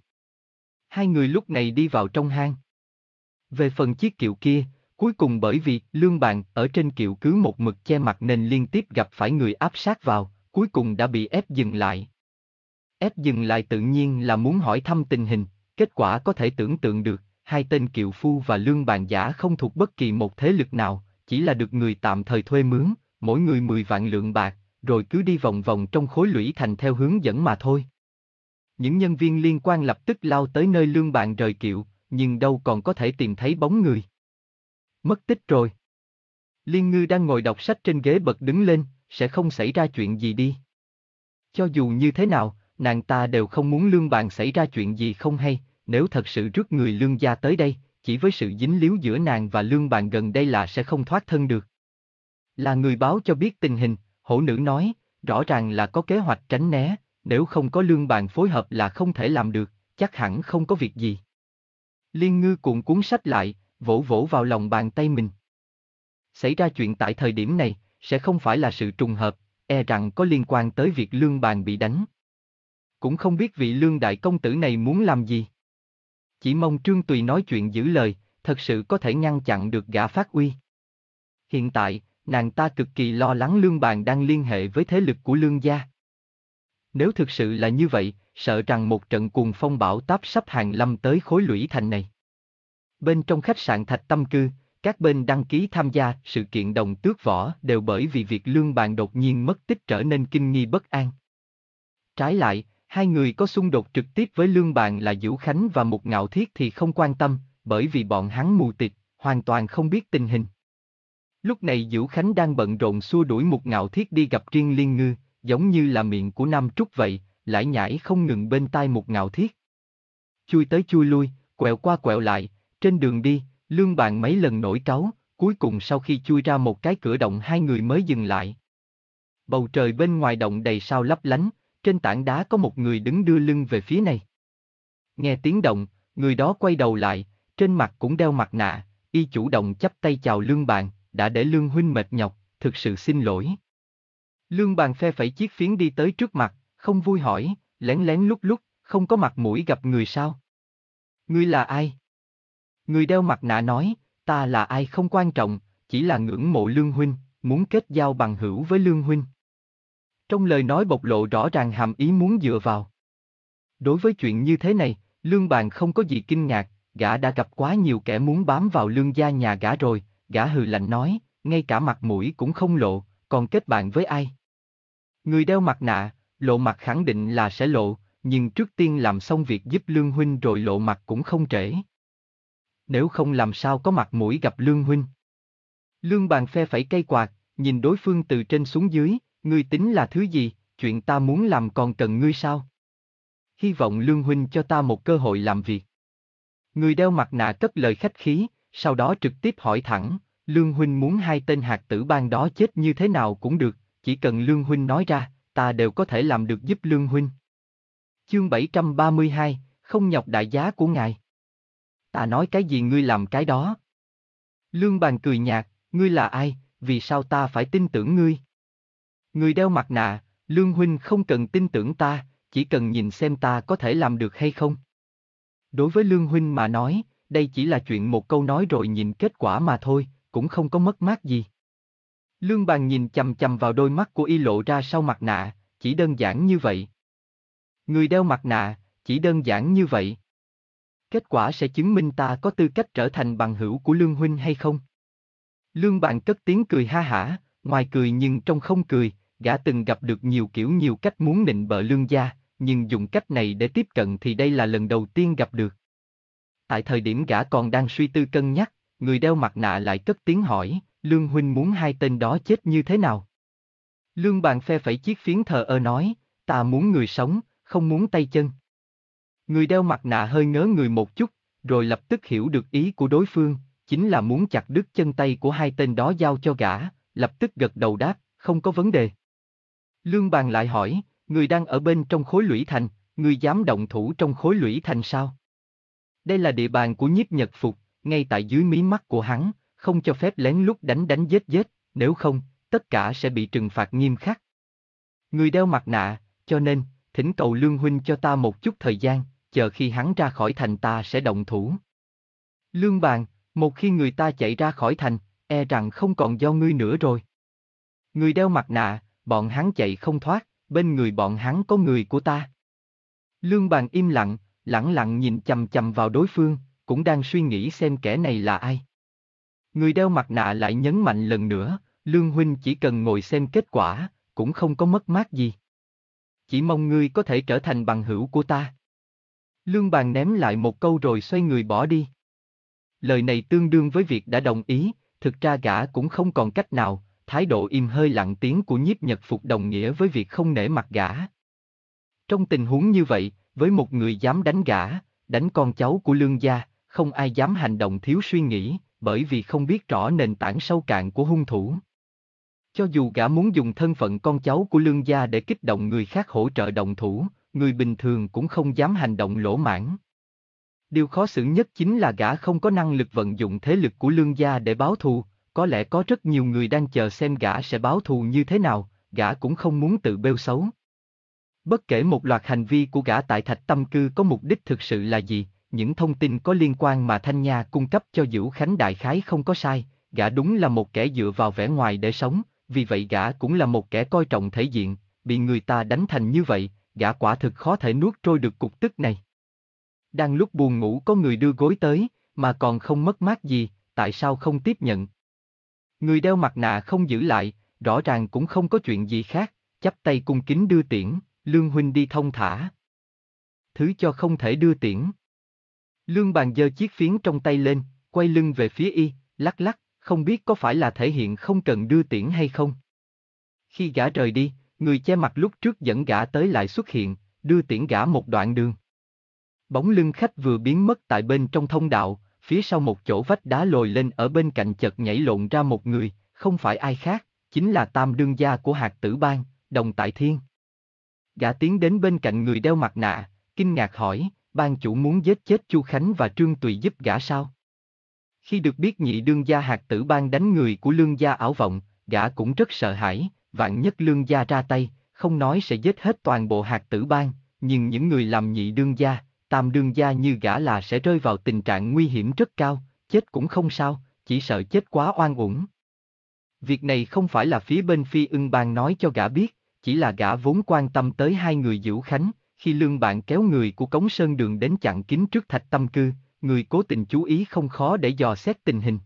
Hai người lúc này đi vào trong hang. Về phần chiếc kiệu kia, cuối cùng bởi vì Lương Bàn ở trên kiệu cứ một mực che mặt nên liên tiếp gặp phải người áp sát vào, cuối cùng đã bị ép dừng lại. Ép dừng lại tự nhiên là muốn hỏi thăm tình hình, kết quả có thể tưởng tượng được, hai tên kiệu phu và Lương Bàn giả không thuộc bất kỳ một thế lực nào, chỉ là được người tạm thời thuê mướn, mỗi người mười vạn lượng bạc, rồi cứ đi vòng vòng trong khối lũy thành theo hướng dẫn mà thôi. Những nhân viên liên quan lập tức lao tới nơi Lương Bàn rời kiệu, nhưng đâu còn có thể tìm thấy bóng người. Mất tích rồi. Liên Ngư đang ngồi đọc sách trên ghế bật đứng lên, sẽ không xảy ra chuyện gì đi. Cho dù như thế nào, nàng ta đều không muốn Lương Bàn xảy ra chuyện gì không hay, nếu thật sự rước người Lương gia tới đây, chỉ với sự dính líu giữa nàng và Lương Bàn gần đây là sẽ không thoát thân được. Là người báo cho biết tình hình, hổ nữ nói, rõ ràng là có kế hoạch tránh né, nếu không có Lương Bàn phối hợp là không thể làm được, chắc hẳn không có việc gì. Liên Ngư cuộn cuốn sách lại, vỗ vỗ vào lòng bàn tay mình. Xảy ra chuyện tại thời điểm này, sẽ không phải là sự trùng hợp, e rằng có liên quan tới việc Lương Bàn bị đánh. Cũng không biết vị Lương đại công tử này muốn làm gì. Chỉ mong Trương Tùy nói chuyện giữ lời, thật sự có thể ngăn chặn được gã phát uy. Hiện tại, nàng ta cực kỳ lo lắng Lương Bàn đang liên hệ với thế lực của Lương gia. Nếu thực sự là như vậy, sợ rằng một trận cuồng phong bão táp sắp hàng lâm tới khối lũy thành này. Bên trong khách sạn Thạch Tâm Cư, các bên đăng ký tham gia sự kiện đồng tước võ đều bởi vì việc Lương Bàn đột nhiên mất tích trở nên kinh nghi bất an. Trái lại, hai người có xung đột trực tiếp với Lương Bàn là Dữu Khánh và Mục Ngạo Thiết thì không quan tâm, bởi vì bọn hắn mù tịt, hoàn toàn không biết tình hình. Lúc này Dữu Khánh đang bận rộn xua đuổi Mục Ngạo Thiết đi gặp riêng Liên Ngư, giống như là miệng của Nam Trúc vậy, lải nhải không ngừng bên tai Mục Ngạo Thiết. Chui tới chui lui, quẹo qua quẹo lại, trên đường đi, Lương Bàn mấy lần nổi cáu, cuối cùng sau khi chui ra một cái cửa động hai người mới dừng lại. Bầu trời bên ngoài động đầy sao lấp lánh, trên tảng đá có một người đứng đưa lưng về phía này. Nghe tiếng động, người đó quay đầu lại, trên mặt cũng đeo mặt nạ, y chủ động chắp tay chào Lương Bàn, đã để Lương huynh mệt nhọc, thực sự xin lỗi. Lương Bàn phe phẩy chiếc phiến đi tới trước mặt, không vui hỏi, lén lén lúc lúc, không có mặt mũi gặp người sao? Ngươi là ai? Người đeo mặt nạ nói, ta là ai không quan trọng, chỉ là ngưỡng mộ Lương huynh, muốn kết giao bằng hữu với Lương huynh. Trong lời nói bộc lộ rõ ràng hàm ý muốn dựa vào. Đối với chuyện như thế này, Lương Bàn không có gì kinh ngạc, gã đã gặp quá nhiều kẻ muốn bám vào Lương gia nhà gã rồi, gã hừ lạnh nói, ngay cả mặt mũi cũng không lộ, còn kết bạn với ai? Người đeo mặt nạ, lộ mặt khẳng định là sẽ lộ, nhưng trước tiên làm xong việc giúp Lương huynh rồi lộ mặt cũng không trễ. Nếu không làm sao có mặt mũi gặp Lương huynh. Lương Bàn phe phẩy cây quạt, nhìn đối phương từ trên xuống dưới, ngươi tính là thứ gì, chuyện ta muốn làm còn cần ngươi sao? Hy vọng Lương huynh cho ta một cơ hội làm việc. Người đeo mặt nạ cất lời khách khí, sau đó trực tiếp hỏi thẳng, Lương huynh muốn hai tên hạt tử ban đó chết như thế nào cũng được, chỉ cần Lương huynh nói ra, ta đều có thể làm được giúp Lương huynh. Chương bảy trăm ba mươi hai, không nhọc đại giá của ngài. Ta nói cái gì ngươi làm cái đó. Lương Bàn cười nhạt, ngươi là ai, vì sao ta phải tin tưởng ngươi? Người đeo mặt nạ, Lương huynh không cần tin tưởng ta, chỉ cần nhìn xem ta có thể làm được hay không. Đối với Lương huynh mà nói, đây chỉ là chuyện một câu nói rồi nhìn kết quả mà thôi, cũng không có mất mát gì. Lương Bàn nhìn chằm chằm vào đôi mắt của y lộ ra sau mặt nạ, chỉ đơn giản như vậy. Người đeo mặt nạ, chỉ đơn giản như vậy. Kết quả sẽ chứng minh ta có tư cách trở thành bằng hữu của Lương huynh hay không? Lương Bàn cất tiếng cười ha hả, ngoài cười nhưng trong không cười, gã từng gặp được nhiều kiểu nhiều cách muốn nịnh bợ Lương gia, nhưng dùng cách này để tiếp cận thì đây là lần đầu tiên gặp được. Tại thời điểm gã còn đang suy tư cân nhắc, người đeo mặt nạ lại cất tiếng hỏi, Lương huynh muốn hai tên đó chết như thế nào? Lương Bàn phe phẩy chiếc phiến thờ ơ nói, ta muốn người sống, không muốn tay chân. Người đeo mặt nạ hơi ngớ người một chút, rồi lập tức hiểu được ý của đối phương, chính là muốn chặt đứt chân tay của hai tên đó giao cho gã, lập tức gật đầu đáp, không có vấn đề. Lương Bàn lại hỏi, người đang ở bên trong khối lũy thành, người dám động thủ trong khối lũy thành sao? Đây là địa bàn của Nhiếp Nhật Phục, ngay tại dưới mí mắt của hắn, không cho phép lén lút đánh đánh giết giết, nếu không, tất cả sẽ bị trừng phạt nghiêm khắc. Người đeo mặt nạ, cho nên, thỉnh cầu Lương huynh cho ta một chút thời gian, chờ khi hắn ra khỏi thành ta sẽ động thủ. Lương Bàn, một khi người ta chạy ra khỏi thành, e rằng không còn do ngươi nữa rồi. Người đeo mặt nạ, bọn hắn chạy không thoát, bên người bọn hắn có người của ta. Lương Bàn im lặng, lẳng lặng nhìn chằm chằm vào đối phương, cũng đang suy nghĩ xem kẻ này là ai. Người đeo mặt nạ lại nhấn mạnh lần nữa, Lương huynh chỉ cần ngồi xem kết quả, cũng không có mất mát gì. Chỉ mong ngươi có thể trở thành bằng hữu của ta. Lương Bàn ném lại một câu rồi xoay người bỏ đi. Lời này tương đương với việc đã đồng ý, thực ra gã cũng không còn cách nào, thái độ im hơi lặng tiếng của Nhiếp Nhật Phục đồng nghĩa với việc không nể mặt gã. Trong tình huống như vậy, với một người dám đánh gã, đánh con cháu của Lương gia, không ai dám hành động thiếu suy nghĩ, bởi vì không biết rõ nền tảng sâu cạn của hung thủ. Cho dù gã muốn dùng thân phận con cháu của Lương gia để kích động người khác hỗ trợ động thủ, người bình thường cũng không dám hành động lỗ mãng. Điều khó xử nhất chính là gã không có năng lực vận dụng thế lực của Lương gia để báo thù, có lẽ có rất nhiều người đang chờ xem gã sẽ báo thù như thế nào, gã cũng không muốn tự bêu xấu. Bất kể một loạt hành vi của gã tại Thạch Tâm Cư có mục đích thực sự là gì, những thông tin có liên quan mà Thanh Nha cung cấp cho Dữu Khánh đại khái không có sai, gã đúng là một kẻ dựa vào vẻ ngoài để sống, vì vậy gã cũng là một kẻ coi trọng thể diện, bị người ta đánh thành như vậy, gã quả thực khó thể nuốt trôi được cục tức này. Đang lúc buồn ngủ có người đưa gối tới, mà còn không mất mát gì, tại sao không tiếp nhận? Người đeo mặt nạ không giữ lại, rõ ràng cũng không có chuyện gì khác, chắp tay cung kính đưa tiễn, Lương huynh đi thông thả. Thứ cho không thể đưa tiễn. Lương Bàn giơ chiếc phiến trong tay lên, quay lưng về phía y, lắc lắc, không biết có phải là thể hiện không cần đưa tiễn hay không. Khi gã rời đi, người che mặt lúc trước dẫn gã tới lại xuất hiện, đưa tiễn gã một đoạn đường. Bóng lưng khách vừa biến mất tại bên trong thông đạo, phía sau một chỗ vách đá lồi lên ở bên cạnh chợt nhảy lộn ra một người, không phải ai khác, chính là tam đương gia của Hạt Tử Bang, Đồng Tại Thiên. Gã tiến đến bên cạnh người đeo mặt nạ, kinh ngạc hỏi, ban chủ muốn giết chết Chu Khánh và Trương Tùy giúp gã sao? Khi được biết nhị đương gia Hạt Tử Bang đánh người của Lương gia Ảo Vọng, gã cũng rất sợ hãi, vạn nhất Lương gia ra tay, không nói sẽ giết hết toàn bộ Hạt Tử Bang, nhưng những người làm nhị đương gia, tam đương gia như gã là sẽ rơi vào tình trạng nguy hiểm rất cao, chết cũng không sao, chỉ sợ chết quá oan uổng. Việc này không phải là phía bên Phi Ưng Bang nói cho gã biết, chỉ là gã vốn quan tâm tới hai người Dữu Khánh, khi Lương bạn kéo người của Cống Sơn Đường đến chặn kín trước Thạch Tâm Cư, người cố tình chú ý không khó để dò xét tình hình.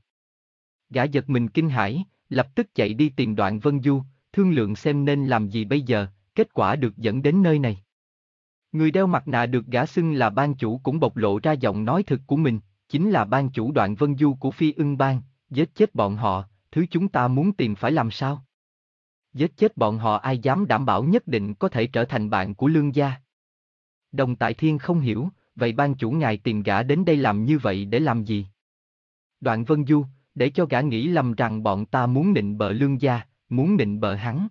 Gã giật mình kinh hãi, lập tức chạy đi tìm Đoạn Vân Du, thương lượng xem nên làm gì bây giờ, kết quả được dẫn đến nơi này. Người đeo mặt nạ được gã xưng là ban chủ cũng bộc lộ ra giọng nói thực của mình, chính là ban chủ Đoạn Vân Du của Phi Ưng Bang, giết chết bọn họ, thứ chúng ta muốn tìm phải làm sao? Giết chết bọn họ ai dám đảm bảo nhất định có thể trở thành bạn của Lương gia? Đồng Tại Thiên không hiểu, vậy ban chủ ngài tìm gã đến đây làm như vậy để làm gì? Đoạn Vân Du, để cho gã nghĩ lầm rằng bọn ta muốn nịnh bợ Lương gia, muốn nịnh bợ hắn.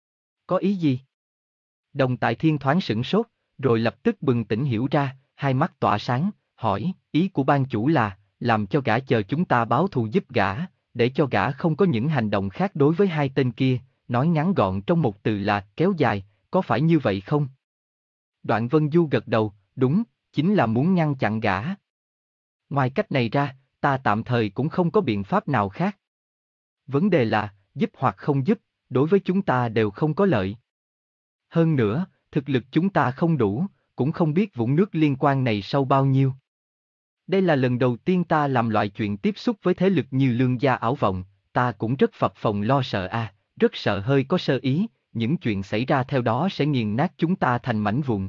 Có ý gì? Đồng Tại Thiên thoáng sửng sốt, rồi lập tức bừng tỉnh hiểu ra, hai mắt tỏa sáng, hỏi, ý của ban chủ là, làm cho gã chờ chúng ta báo thù giúp gã, để cho gã không có những hành động khác đối với hai tên kia, nói ngắn gọn trong một từ là, kéo dài, có phải như vậy không? Đoạn Vân Du gật đầu, đúng, chính là muốn ngăn chặn gã. Ngoài cách này ra, ta tạm thời cũng không có biện pháp nào khác. Vấn đề là, giúp hoặc không giúp, đối với chúng ta đều không có lợi. Hơn nữa, thực lực chúng ta không đủ, cũng không biết vũng nước liên quan này sâu bao nhiêu. Đây là lần đầu tiên ta làm loại chuyện tiếp xúc với thế lực như Lương gia Ảo Vọng, ta cũng rất phập phồng lo sợ a, à, rất sợ hơi có sơ ý, những chuyện xảy ra theo đó sẽ nghiền nát chúng ta thành mảnh vụn.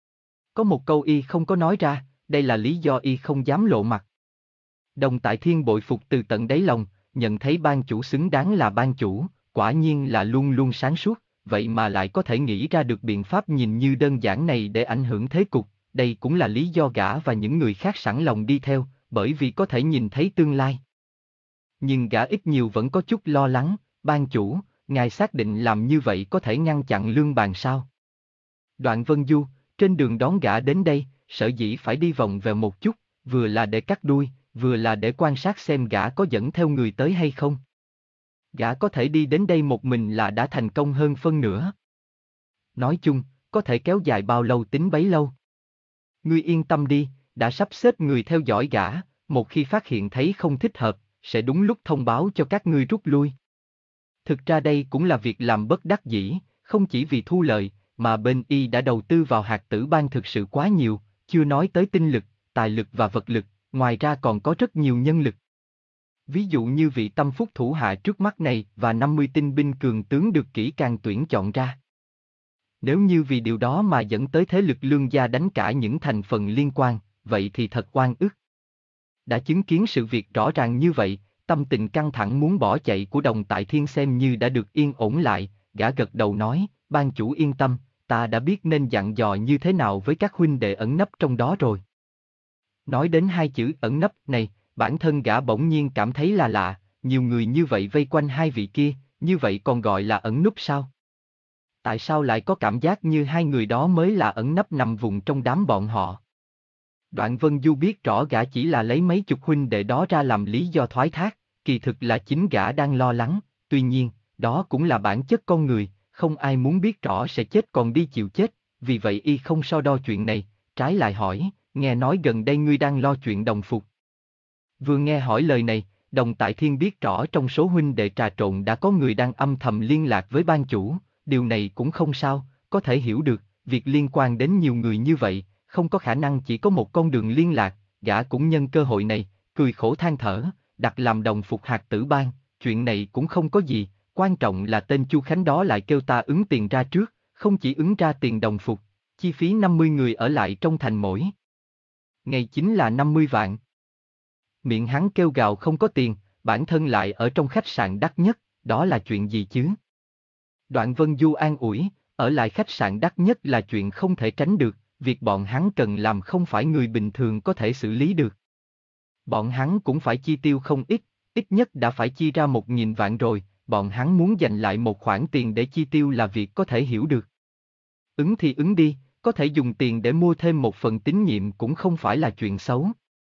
Có một câu y không có nói ra, đây là lý do y không dám lộ mặt. Đồng Tại Thiên bội phục từ tận đáy lòng, nhận thấy ban chủ xứng đáng là ban chủ, quả nhiên là luôn luôn sáng suốt, vậy mà lại có thể nghĩ ra được biện pháp nhìn như đơn giản này để ảnh hưởng thế cục, đây cũng là lý do gã và những người khác sẵn lòng đi theo, bởi vì có thể nhìn thấy tương lai. Nhưng gã ít nhiều vẫn có chút lo lắng, ban chủ, ngài xác định làm như vậy có thể ngăn chặn Lương Bàn sao? Đoạn Vân Du, trên đường đón gã đến đây, sở dĩ phải đi vòng về một chút, vừa là để cắt đuôi, vừa là để quan sát xem gã có dẫn theo người tới hay không. Gã có thể đi đến đây một mình là đã thành công hơn phân nửa. Nói chung, có thể kéo dài bao lâu tính bấy lâu. Ngươi yên tâm đi, đã sắp xếp người theo dõi gã, một khi phát hiện thấy không thích hợp, sẽ đúng lúc thông báo cho các ngươi rút lui. Thực ra đây cũng là việc làm bất đắc dĩ, không chỉ vì thu lợi, mà bên y đã đầu tư vào Hạt Tử Bang thực sự quá nhiều, chưa nói tới tinh lực, tài lực và vật lực, ngoài ra còn có rất nhiều nhân lực. Ví dụ như vị tâm phúc thủ hạ trước mắt này và năm mươi tinh binh cường tướng được kỹ càng tuyển chọn ra. Nếu như vì điều đó mà dẫn tới thế lực Lương gia đánh cả những thành phần liên quan, vậy thì thật oan ức. Đã chứng kiến sự việc rõ ràng như vậy, tâm tình căng thẳng muốn bỏ chạy của Đồng Tại Thiên xem như đã được yên ổn lại, gã gật đầu nói, ban chủ yên tâm, ta đã biết nên dặn dò như thế nào với các huynh đệ ẩn nấp trong đó rồi. Nói đến hai chữ ẩn nấp này, bản thân gã bỗng nhiên cảm thấy là lạ, nhiều người như vậy vây quanh hai vị kia, như vậy còn gọi là ẩn núp sao? Tại sao lại có cảm giác như hai người đó mới là ẩn nấp nằm vùng trong đám bọn họ? Đoạn Vân Du biết rõ gã chỉ là lấy mấy chục huynh đệ đó ra làm lý do thoái thác, kỳ thực là chính gã đang lo lắng, tuy nhiên, đó cũng là bản chất con người, không ai muốn biết rõ sẽ chết còn đi chịu chết, vì vậy y không so đo chuyện này, trái lại hỏi, nghe nói gần đây ngươi đang lo chuyện đồng phục. Vừa nghe hỏi lời này, Đồng Tại Thiên biết rõ trong số huynh đệ trà trộn đã có người đang âm thầm liên lạc với ban chủ, điều này cũng không sao, có thể hiểu được, việc liên quan đến nhiều người như vậy, không có khả năng chỉ có một con đường liên lạc, gã cũng nhân cơ hội này, cười khổ than thở, đặt làm đồng phục hạt tử ban, chuyện này cũng không có gì, quan trọng là tên Chu Khánh đó lại kêu ta ứng tiền ra trước, không chỉ ứng ra tiền đồng phục, chi phí năm mươi người ở lại trong thành mỗi ngày chính là năm mươi vạn. Miệng hắn kêu gào không có tiền, bản thân lại ở trong khách sạn đắt nhất, đó là chuyện gì chứ? Đoạn Vân Du an ủi, ở lại khách sạn đắt nhất là chuyện không thể tránh được, việc bọn hắn cần làm không phải người bình thường có thể xử lý được. Bọn hắn cũng phải chi tiêu không ít, ít nhất đã phải chi ra một nghìn vạn rồi, bọn hắn muốn dành lại một khoản tiền để chi tiêu là việc có thể hiểu được. Ứng thì ứng đi, có thể dùng tiền để mua thêm một phần tín nhiệm cũng không phải là chuyện xấu.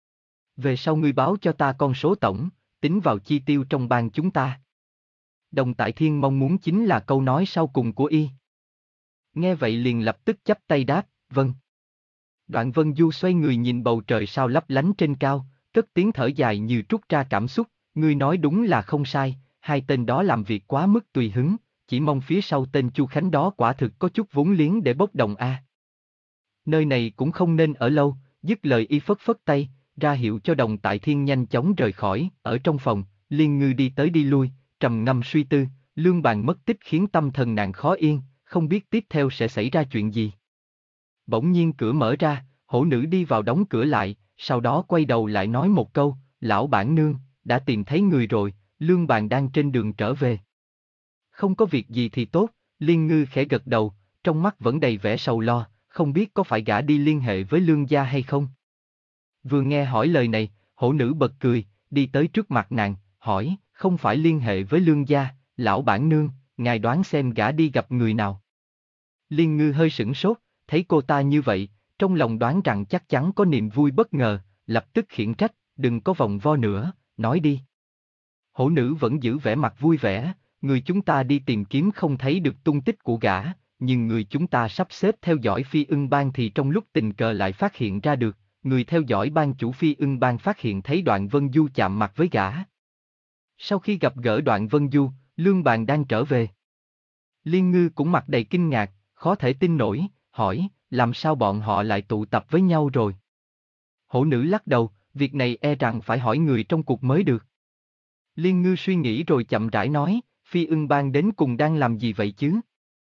Về sau ngươi báo cho ta con số tổng, tính vào chi tiêu trong bang chúng ta. Đồng Tại Thiên mong muốn chính là câu nói sau cùng của y. Nghe vậy liền lập tức chắp tay đáp, vâng. Đoạn Vân Du xoay người nhìn bầu trời sao lấp lánh trên cao, cất tiếng thở dài như trút ra cảm xúc, ngươi nói đúng là không sai, hai tên đó làm việc quá mức tùy hứng, chỉ mong phía sau tên Chu Khánh đó quả thực có chút vốn liếng để bốc đồng a. Nơi này cũng không nên ở lâu, dứt lời y phất phất tay, ra hiệu cho Đồng Tại Thiên nhanh chóng rời khỏi, ở trong phòng, Liên Ngư đi tới đi lui, trầm ngâm suy tư, Lương Bàn mất tích khiến tâm thần nàng khó yên, không biết tiếp theo sẽ xảy ra chuyện gì. Bỗng nhiên cửa mở ra, hổ nữ đi vào đóng cửa lại, sau đó quay đầu lại nói một câu, lão bản nương, đã tìm thấy người rồi, Lương Bàn đang trên đường trở về. Không có việc gì thì tốt, Liên Ngư khẽ gật đầu, trong mắt vẫn đầy vẻ sầu lo, không biết có phải gã đi liên hệ với Lương gia hay không. Vừa nghe hỏi lời này, hổ nữ bật cười, đi tới trước mặt nàng, hỏi, không phải liên hệ với Lương gia, lão bản nương, ngài đoán xem gã đi gặp người nào. Liên Ngư hơi sửng sốt, thấy cô ta như vậy, trong lòng đoán rằng chắc chắn có niềm vui bất ngờ, lập tức khiển trách, đừng có vòng vo nữa, nói đi. Hổ nữ vẫn giữ vẻ mặt vui vẻ, người chúng ta đi tìm kiếm không thấy được tung tích của gã, nhưng người chúng ta sắp xếp theo dõi Phi Ưng Bang thì trong lúc tình cờ lại phát hiện ra được, người theo dõi ban chủ Phi Ưng Bang phát hiện thấy Đoạn Vân Du chạm mặt với gã. Sau khi gặp gỡ Đoạn Vân Du, Lương Bàn đang trở về. Liên Ngư cũng mặt đầy kinh ngạc, khó thể tin nổi, hỏi, làm sao bọn họ lại tụ tập với nhau rồi? Hổ nữ lắc đầu, việc này e rằng phải hỏi người trong cuộc mới được. Liên Ngư suy nghĩ rồi chậm rãi nói, Phi Ưng Bang đến cùng đang làm gì vậy chứ?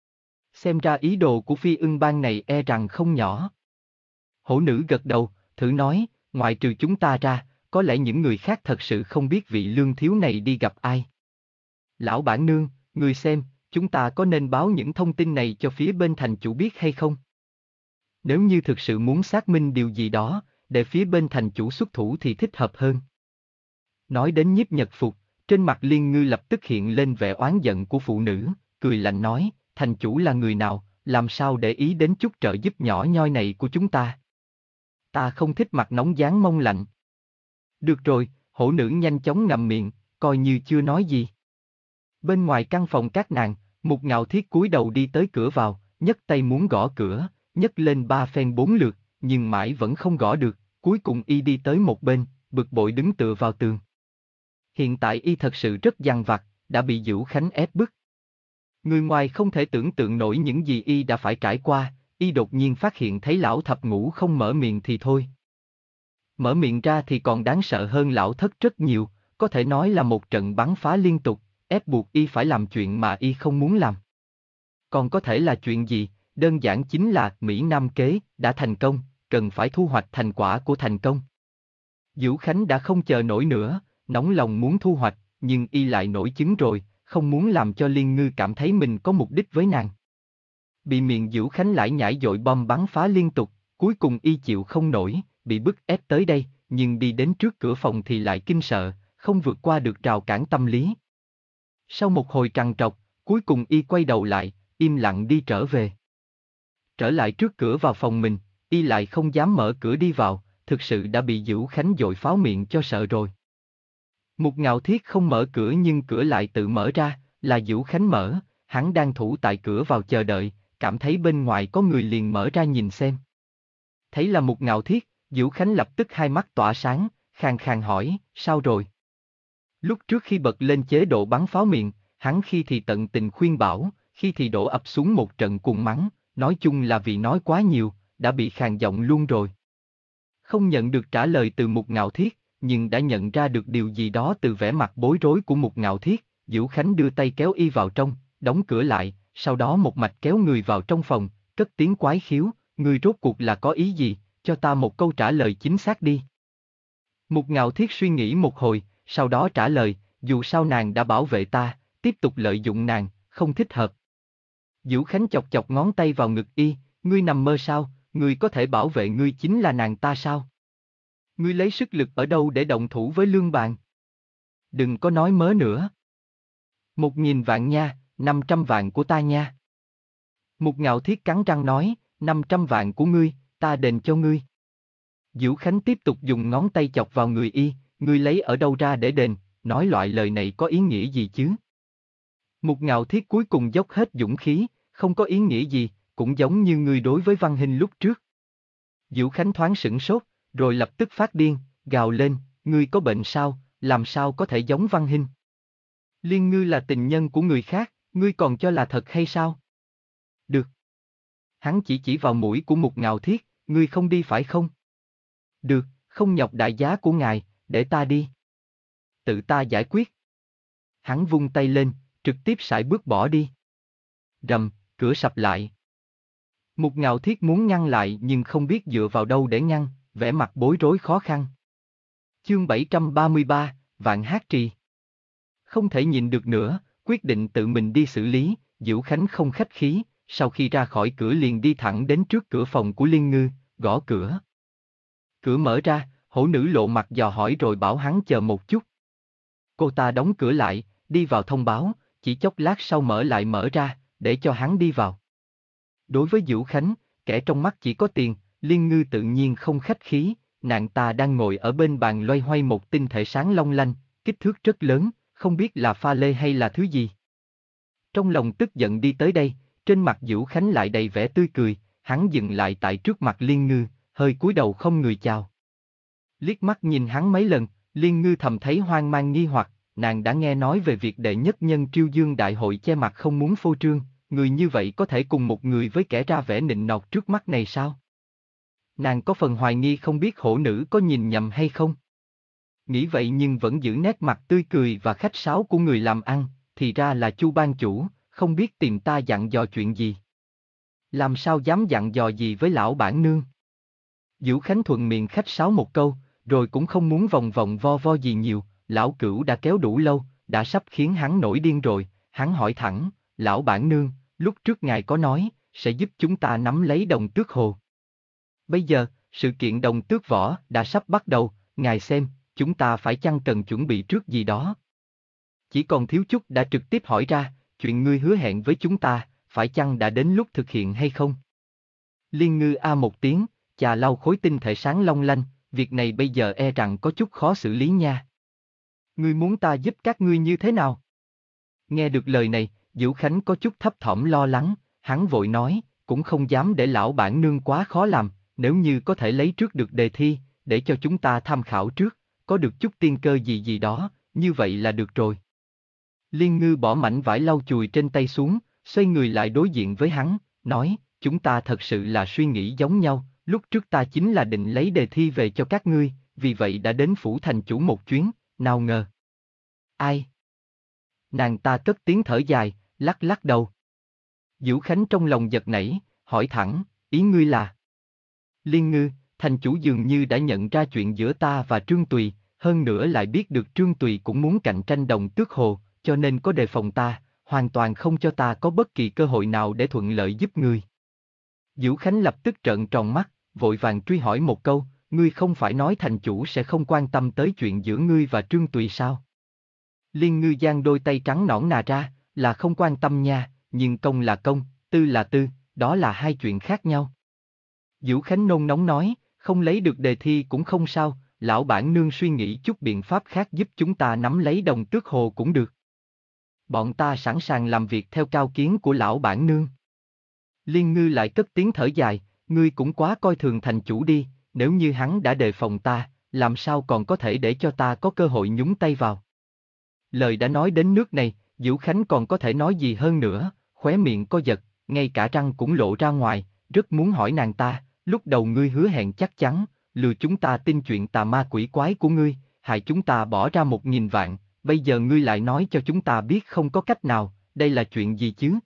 Xem ra ý đồ của Phi Ưng Bang này e rằng không nhỏ. Hổ nữ gật đầu, thử nói, ngoại trừ chúng ta ra, có lẽ những người khác thật sự không biết vị lương thiếu này đi gặp ai. Lão bản nương, người xem, chúng ta có nên báo những thông tin này cho phía bên thành chủ biết hay không? Nếu như thực sự muốn xác minh điều gì đó, để phía bên thành chủ xuất thủ thì thích hợp hơn. Nói đến Nhiếp Nhật Phục, trên mặt Liên Ngư lập tức hiện lên vẻ oán giận của phụ nữ, cười lạnh nói, thành chủ là người nào, làm sao để ý đến chút trợ giúp nhỏ nhoi này của chúng ta? Ta không thích mặt nóng dán mông lạnh. Được rồi, hổ nữ nhanh chóng ngậm miệng, coi như chưa nói gì. Bên ngoài căn phòng các nàng, Mục Ngạo Thiết cúi đầu đi tới cửa vào, nhấc tay muốn gõ cửa, nhấc lên ba phen bốn lượt, nhưng mãi vẫn không gõ được, cuối cùng y đi tới một bên, bực bội đứng tựa vào tường. Hiện tại y thật sự rất dằn vặt, đã bị Dữu Khánh ép bức. Người ngoài không thể tưởng tượng nổi những gì y đã phải trải qua, y đột nhiên phát hiện thấy lão thập ngũ không mở miệng thì thôi. Mở miệng ra thì còn đáng sợ hơn lão thất rất nhiều, có thể nói là một trận bắn phá liên tục, ép buộc y phải làm chuyện mà y không muốn làm. Còn có thể là chuyện gì, đơn giản chính là Mỹ Nam kế đã thành công, cần phải thu hoạch thành quả của thành công. Dữu Khánh đã không chờ nổi nữa, nóng lòng muốn thu hoạch, nhưng y lại nổi chứng rồi, không muốn làm cho Liên Ngư cảm thấy mình có mục đích với nàng. Bị miệng Dữu Khánh lải nhải dội bom bắn phá liên tục, cuối cùng y chịu không nổi, bị bức ép tới đây, nhưng đi đến trước cửa phòng thì lại kinh sợ, không vượt qua được rào cản tâm lý. Sau một hồi trằn trọc, cuối cùng y quay đầu lại, im lặng đi trở về. Trở lại trước cửa vào phòng mình, y lại không dám mở cửa đi vào, thực sự đã bị Dữu Khánh dội pháo miệng cho sợ rồi. Mục Ngạo Thiết không mở cửa nhưng cửa lại tự mở ra, là Dữu Khánh mở, hắn đang thủ tại cửa vào chờ đợi, cảm thấy bên ngoài có người liền mở ra nhìn xem. Thấy là Mục Ngạo Thiết, Dữu Khánh lập tức hai mắt tỏa sáng, khàn khàn hỏi, sao rồi? Lúc trước khi bật lên chế độ bắn pháo miệng, hắn khi thì tận tình khuyên bảo, khi thì đổ ập xuống một trận cuồng mắng, nói chung là vì nói quá nhiều, đã bị khàn giọng luôn rồi. Không nhận được trả lời từ Mục Ngạo Thiết, nhưng đã nhận ra được điều gì đó từ vẻ mặt bối rối của Mục Ngạo Thiết, Dữu Khánh đưa tay kéo y vào trong, đóng cửa lại, sau đó một mạch kéo người vào trong phòng, cất tiếng quái khiếu, ngươi rốt cuộc là có ý gì, cho ta một câu trả lời chính xác đi. Mục Ngạo Thiết suy nghĩ một hồi, sau đó trả lời, dù sao nàng đã bảo vệ ta, tiếp tục lợi dụng nàng, không thích hợp. Dữu Khánh chọc chọc ngón tay vào ngực y, ngươi nằm mơ sao, ngươi có thể bảo vệ ngươi chính là nàng ta sao? Ngươi lấy sức lực ở đâu để động thủ với Lương Bàn? Đừng có nói mớ nữa. Một nghìn vạn nha, năm trăm vạn của ta nha. Mục Ngạo Thiết cắn răng nói, năm trăm vạn của ngươi, ta đền cho ngươi. Dữu Khánh tiếp tục dùng ngón tay chọc vào người y, ngươi lấy ở đâu ra để đền, nói loại lời này có ý nghĩa gì chứ? Mục Ngạo Thiết cuối cùng dốc hết dũng khí, không có ý nghĩa gì, cũng giống như ngươi đối với Văn Hinh lúc trước. Dữu Khánh thoáng sửng sốt, rồi lập tức phát điên, gào lên, ngươi có bệnh sao, làm sao có thể giống Văn Hinh? Liên Ngư là tình nhân của người khác, ngươi còn cho là thật hay sao? Được. Hắn chỉ chỉ vào mũi của Mục Ngạo Thiết, ngươi không đi phải không? Được, không nhọc đại giá của ngài, để ta đi. Tự ta giải quyết. Hắn vung tay lên, trực tiếp sải bước bỏ đi. Rầm, cửa sập lại. Mục Ngạo Thiết muốn ngăn lại nhưng không biết dựa vào đâu để ngăn, vẻ mặt bối rối khó khăn. Chương bảy trăm ba mươi ba, Vạn Hát Trì. Không thể nhìn được nữa, quyết định tự mình đi xử lý, Dữu Khánh không khách khí, sau khi ra khỏi cửa liền đi thẳng đến trước cửa phòng của Liên Ngư, gõ cửa. Cửa mở ra, hổ nữ lộ mặt dò hỏi rồi bảo hắn chờ một chút. Cô ta đóng cửa lại, đi vào thông báo, chỉ chốc lát sau mở lại mở ra, để cho hắn đi vào. Đối với Dữu Khánh, kẻ trong mắt chỉ có tiền, Liên Ngư tự nhiên không khách khí, nàng ta đang ngồi ở bên bàn loay hoay một tinh thể sáng long lanh, kích thước rất lớn, không biết là pha lê hay là thứ gì. Trong lòng tức giận đi tới đây, trên mặt Dữu Khánh lại đầy vẻ tươi cười, hắn dừng lại tại trước mặt Liên Ngư, hơi cúi đầu không người chào. Liếc mắt nhìn hắn mấy lần, Liên Ngư thầm thấy hoang mang nghi hoặc, nàng đã nghe nói về việc đệ nhất nhân Triêu Dương đại hội che mặt không muốn phô trương, người như vậy có thể cùng một người với kẻ ra vẻ nịnh nọt trước mắt này sao? Nàng có phần hoài nghi không biết hổ nữ có nhìn nhầm hay không? Nghĩ vậy nhưng vẫn giữ nét mặt tươi cười và khách sáo của người làm ăn, thì ra là Chu ban chủ, không biết tìm ta dặn dò chuyện gì. Làm sao dám dặn dò gì với lão bản nương? Dữu Khánh thuận miệng khách sáo một câu, rồi cũng không muốn vòng vòng vo vo gì nhiều, lão cửu đã kéo đủ lâu, đã sắp khiến hắn nổi điên rồi, hắn hỏi thẳng, lão bản nương, lúc trước ngài có nói, sẽ giúp chúng ta nắm lấy Đồng Tước Hồ. Bây giờ, sự kiện Đồng Tước Võ đã sắp bắt đầu, ngài xem, chúng ta phải chăng cần chuẩn bị trước gì đó? Chỉ còn thiếu chút đã trực tiếp hỏi ra, chuyện ngươi hứa hẹn với chúng ta, phải chăng đã đến lúc thực hiện hay không? Liên Ngư a một tiếng, chà lau khối tinh thể sáng long lanh, việc này bây giờ e rằng có chút khó xử lý nha. Ngươi muốn ta giúp các ngươi như thế nào? Nghe được lời này, Dữu Khánh có chút thấp thỏm lo lắng, hắn vội nói, cũng không dám để lão bản nương quá khó làm, nếu như có thể lấy trước được đề thi, để cho chúng ta tham khảo trước, có được chút tiên cơ gì gì đó, như vậy là được rồi. Liên Ngư bỏ mảnh vải lau chùi trên tay xuống, xoay người lại đối diện với hắn, nói, chúng ta thật sự là suy nghĩ giống nhau, lúc trước ta chính là định lấy đề thi về cho các ngươi, vì vậy đã đến phủ thành chủ một chuyến, nào ngờ. Ai? Nàng ta cất tiếng thở dài, lắc lắc đầu. Dữu Khánh trong lòng giật nảy, hỏi thẳng, ý ngươi là? Liên Ngư, thành chủ dường như đã nhận ra chuyện giữa ta và Trương Tùy, hơn nữa lại biết được Trương Tùy cũng muốn cạnh tranh Đồng Tước Hồ, cho nên có đề phòng ta, hoàn toàn không cho ta có bất kỳ cơ hội nào để thuận lợi giúp ngươi. Dữu Khánh lập tức trợn tròn mắt, vội vàng truy hỏi một câu, ngươi không phải nói thành chủ sẽ không quan tâm tới chuyện giữa ngươi và Trương Tùy sao? Liên Ngư giang đôi tay trắng nõn nà ra, là không quan tâm nha, nhưng công là công, tư là tư, đó là hai chuyện khác nhau. Dữu Khánh nôn nóng nói, không lấy được đề thi cũng không sao, lão bản nương suy nghĩ chút biện pháp khác giúp chúng ta nắm lấy Đồng Tước Hồ cũng được. Bọn ta sẵn sàng làm việc theo cao kiến của lão bản nương. Liên Ngư lại cất tiếng thở dài, ngươi cũng quá coi thường thành chủ đi, nếu như hắn đã đề phòng ta, làm sao còn có thể để cho ta có cơ hội nhúng tay vào. Lời đã nói đến nước này, Dữu Khánh còn có thể nói gì hơn nữa, khóe miệng co giật, ngay cả răng cũng lộ ra ngoài, rất muốn hỏi nàng ta, lúc đầu ngươi hứa hẹn chắc chắn, lừa chúng ta tin chuyện tà ma quỷ quái của ngươi, hại chúng ta bỏ ra một nghìn vạn, bây giờ ngươi lại nói cho chúng ta biết không có cách nào, đây là chuyện gì chứ?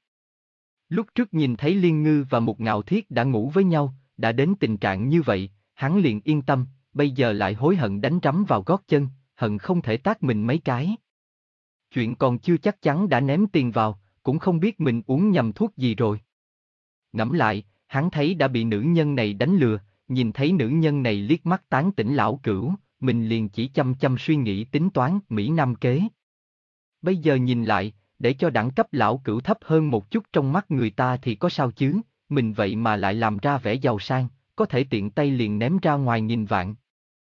Lúc trước nhìn thấy Liên Ngư và Mục Ngạo Thiết đã ngủ với nhau, đã đến tình trạng như vậy, hắn liền yên tâm, bây giờ lại hối hận đánh rắm vào gót chân, hận không thể tát mình mấy cái. Chuyện còn chưa chắc chắn đã ném tiền vào, cũng không biết mình uống nhầm thuốc gì rồi. Ngẫm lại, hắn thấy đã bị nữ nhân này đánh lừa, nhìn thấy nữ nhân này liếc mắt tán tỉnh lão cửu, mình liền chỉ chăm chăm suy nghĩ tính toán Mỹ Nam kế. Bây giờ nhìn lại, để cho đẳng cấp lão cửu thấp hơn một chút trong mắt người ta thì có sao chứ, mình vậy mà lại làm ra vẻ giàu sang, có thể tiện tay liền ném ra ngoài nghìn vạn.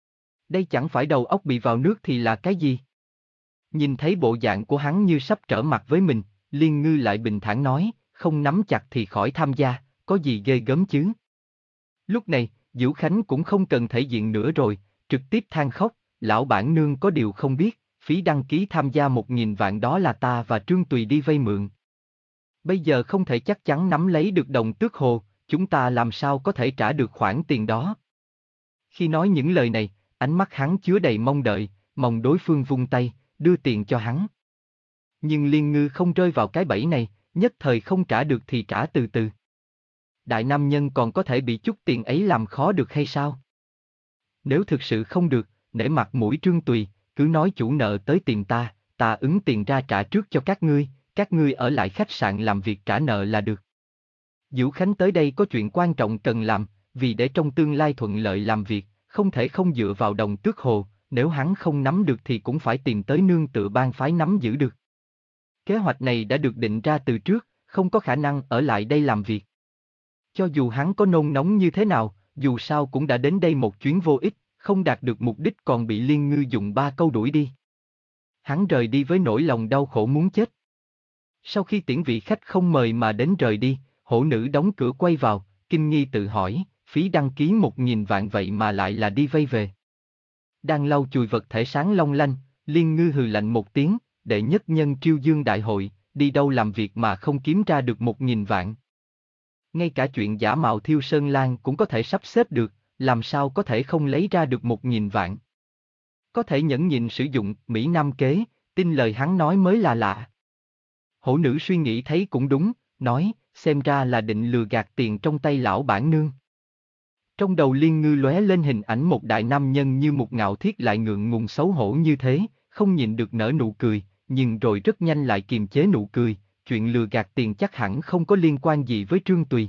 Đây chẳng phải đầu óc bị vào nước thì là cái gì? Nhìn thấy bộ dạng của hắn như sắp trở mặt với mình, Liên Ngư lại bình thản nói, không nắm chặt thì khỏi tham gia, có gì ghê gớm chứ? Lúc này, Dữu Khánh cũng không cần thể diện nữa rồi, trực tiếp than khóc, lão bản nương có điều không biết, phí đăng ký tham gia một nghìn vạn đó là ta và Trương Tùy đi vay mượn. Bây giờ không thể chắc chắn nắm lấy được Đồng Tước Hồ, chúng ta làm sao có thể trả được khoản tiền đó? Khi nói những lời này, ánh mắt hắn chứa đầy mong đợi, mong đối phương vung tay, đưa tiền cho hắn. Nhưng Liên Ngư không rơi vào cái bẫy này, nhất thời không trả được thì trả từ từ. Đại nam nhân còn có thể bị chút tiền ấy làm khó được hay sao? Nếu thực sự không được, nể mặt mũi Trương Tùy, cứ nói chủ nợ tới tìm ta, ta ứng tiền ra trả trước cho các ngươi, các ngươi ở lại khách sạn làm việc trả nợ là được. Dữu Khánh tới đây có chuyện quan trọng cần làm, vì để trong tương lai thuận lợi làm việc, không thể không dựa vào Đồng Tước Hồ, nếu hắn không nắm được thì cũng phải tìm tới nương tựa bang phái nắm giữ được. Kế hoạch này đã được định ra từ trước, không có khả năng ở lại đây làm việc. Cho dù hắn có nôn nóng như thế nào, dù sao cũng đã đến đây một chuyến vô ích, không đạt được mục đích còn bị Liên Ngư dùng ba câu đuổi đi. Hắn rời đi với nỗi lòng đau khổ muốn chết. Sau khi tiễn vị khách không mời mà đến rời đi, hổ nữ đóng cửa quay vào, kinh nghi tự hỏi, phí đăng ký một nghìn vạn vậy mà lại là đi vay về. Đang lau chùi vật thể sáng long lanh, Liên Ngư hừ lạnh một tiếng, đệ nhất nhân Triêu Dương đại hội, đi đâu làm việc mà không kiếm ra được một nghìn vạn. Ngay cả chuyện giả mạo Thiêu Sơn Lan cũng có thể sắp xếp được, làm sao có thể không lấy ra được một nghìn vạn. Có thể nhẫn nhịn sử dụng Mỹ Nam kế, tin lời hắn nói mới là lạ. Hổ nữ suy nghĩ thấy cũng đúng, nói, xem ra là định lừa gạt tiền trong tay lão bản nương. Trong đầu Liên Ngư lóe lên hình ảnh một đại nam nhân như Mục Ngạo Thiết lại ngượng ngùng xấu hổ như thế, không nhịn được nở nụ cười, nhưng rồi rất nhanh lại kiềm chế nụ cười, chuyện lừa gạt tiền chắc hẳn không có liên quan gì với Trương Tùy.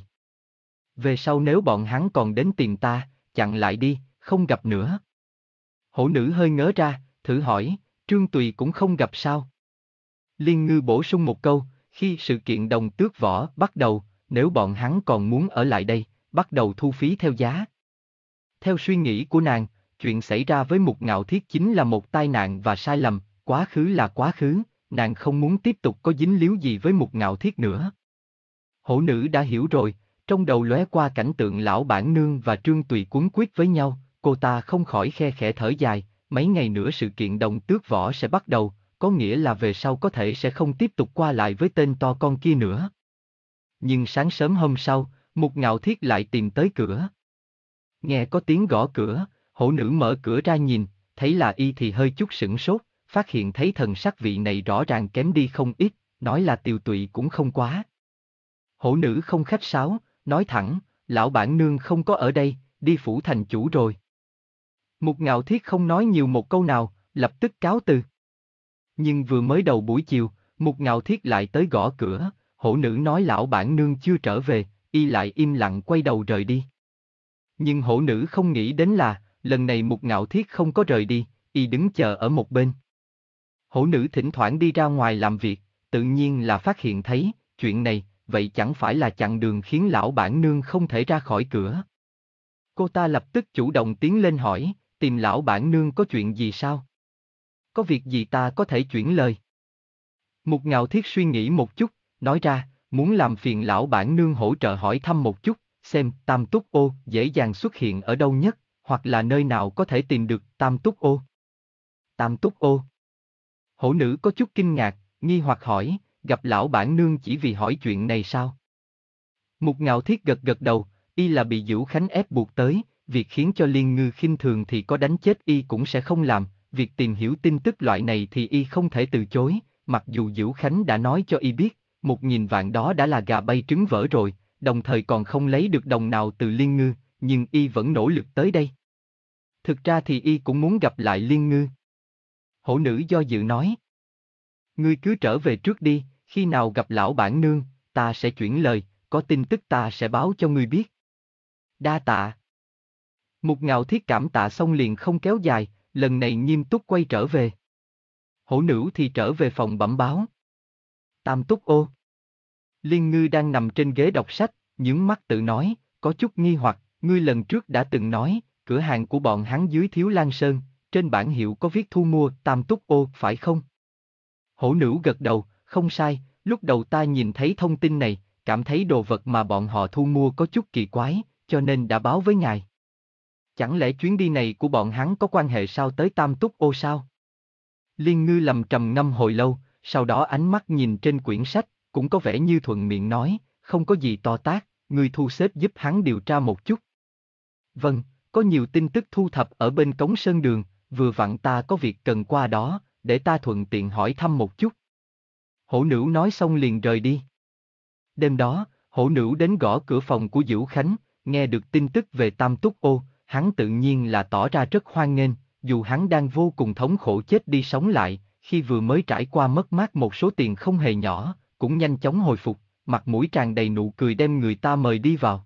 Về sau nếu bọn hắn còn đến tìm ta, chặn lại đi, không gặp nữa. Hổ nữ hơi ngớ ra, thử hỏi, Trương Tùy cũng không gặp sao? Liên Ngư bổ sung một câu, khi sự kiện Đồng Tước Võ bắt đầu, nếu bọn hắn còn muốn ở lại đây, bắt đầu thu phí theo giá. Theo suy nghĩ của nàng, chuyện xảy ra với Mục Ngạo Thiết chính là một tai nạn và sai lầm, quá khứ là quá khứ, nàng không muốn tiếp tục có dính líu gì với Mục Ngạo Thiết nữa. Hổ nữ đã hiểu rồi, trong đầu lóe qua cảnh tượng lão bản nương và Trương Tùy quấn quýt với nhau, cô ta không khỏi khe khẽ thở dài, mấy ngày nữa sự kiện Đồng Tước Võ sẽ bắt đầu, có nghĩa là về sau có thể sẽ không tiếp tục qua lại với tên to con kia nữa. Nhưng sáng sớm hôm sau, Mục Ngạo Thiết lại tìm tới cửa. Nghe có tiếng gõ cửa, hổ nữ mở cửa ra nhìn, thấy là y thì hơi chút sửng sốt, phát hiện thấy thần sắc vị này rõ ràng kém đi không ít, nói là tiều tụy cũng không quá. Hổ nữ không khách sáo, nói thẳng, lão bản nương không có ở đây, đi phủ thành chủ rồi. Mục Ngạo Thiết không nói nhiều một câu nào, lập tức cáo từ. Nhưng vừa mới đầu buổi chiều, Mục Ngạo Thiết lại tới gõ cửa, hổ nữ nói lão bản nương chưa trở về, y lại im lặng quay đầu rời đi. Nhưng hổ nữ không nghĩ đến là, lần này Mục Ngạo Thiết không có rời đi, y đứng chờ ở một bên. Hổ nữ thỉnh thoảng đi ra ngoài làm việc, tự nhiên là phát hiện thấy, chuyện này, vậy chẳng phải là chặn đường khiến lão bản nương không thể ra khỏi cửa. Cô ta lập tức chủ động tiến lên hỏi, tìm lão bản nương có chuyện gì sao? Có việc gì ta có thể chuyển lời? Mục Ngạo Thiết suy nghĩ một chút, nói ra, muốn làm phiền lão bản nương hỗ trợ hỏi thăm một chút, xem Tam Túc Ô dễ dàng xuất hiện ở đâu nhất, hoặc là nơi nào có thể tìm được Tam Túc Ô. Tam Túc Ô. Hổ nữ có chút kinh ngạc, nghi hoặc hỏi, gặp lão bản nương chỉ vì hỏi chuyện này sao? Mục Ngạo Thiết gật gật đầu, y là bị Dữu Khánh ép buộc tới, việc khiến cho Liên Ngư khinh thường thì có đánh chết y cũng sẽ không làm, việc tìm hiểu tin tức loại này thì y không thể từ chối, mặc dù Dữu Khánh đã nói cho y biết, một nghìn vạn đó đã là gà bay trứng vỡ rồi, đồng thời còn không lấy được đồng nào từ Liên Ngư, nhưng y vẫn nỗ lực tới đây. Thực ra thì y cũng muốn gặp lại Liên Ngư. Hổ nữ do dự nói. Ngươi cứ trở về trước đi, khi nào gặp lão bản nương, ta sẽ chuyển lời, có tin tức ta sẽ báo cho ngươi biết. Đa tạ. Mục Ngạo Thiết cảm tạ xong liền không kéo dài, lần này nghiêm túc quay trở về. Hổ nữ thì trở về phòng bẩm báo. Tam Túc Ô. Liên Ngư đang nằm trên ghế đọc sách, nhướng mắt tự nói, có chút nghi hoặc, ngươi lần trước đã từng nói, cửa hàng của bọn hắn dưới Thiếu Lan Sơn, trên bảng hiệu có viết thu mua Tam Túc Ô, phải không? Hổ nữ gật đầu, không sai, lúc đầu ta nhìn thấy thông tin này, cảm thấy đồ vật mà bọn họ thu mua có chút kỳ quái, cho nên đã báo với ngài. Chẳng lẽ chuyến đi này của bọn hắn có quan hệ sao tới Tam Túc Ô sao? Liên Ngư lầm trầm ngâm hồi lâu, sau đó ánh mắt nhìn trên quyển sách, cũng có vẻ như thuận miệng nói, không có gì to tát, ngươi thu xếp giúp hắn điều tra một chút. Vâng, có nhiều tin tức thu thập ở bên Cống Sơn Đường, vừa vặn ta có việc cần qua đó, để ta thuận tiện hỏi thăm một chút. Hổ nữ nói xong liền rời đi. Đêm đó, hổ nữ đến gõ cửa phòng của Dữu Khánh, nghe được tin tức về Tam Túc Ô, hắn tự nhiên là tỏ ra rất hoan nghênh, dù hắn đang vô cùng thống khổ chết đi sống lại, khi vừa mới trải qua mất mát một số tiền không hề nhỏ, cũng nhanh chóng hồi phục, mặt mũi tràn đầy nụ cười đem người ta mời đi vào.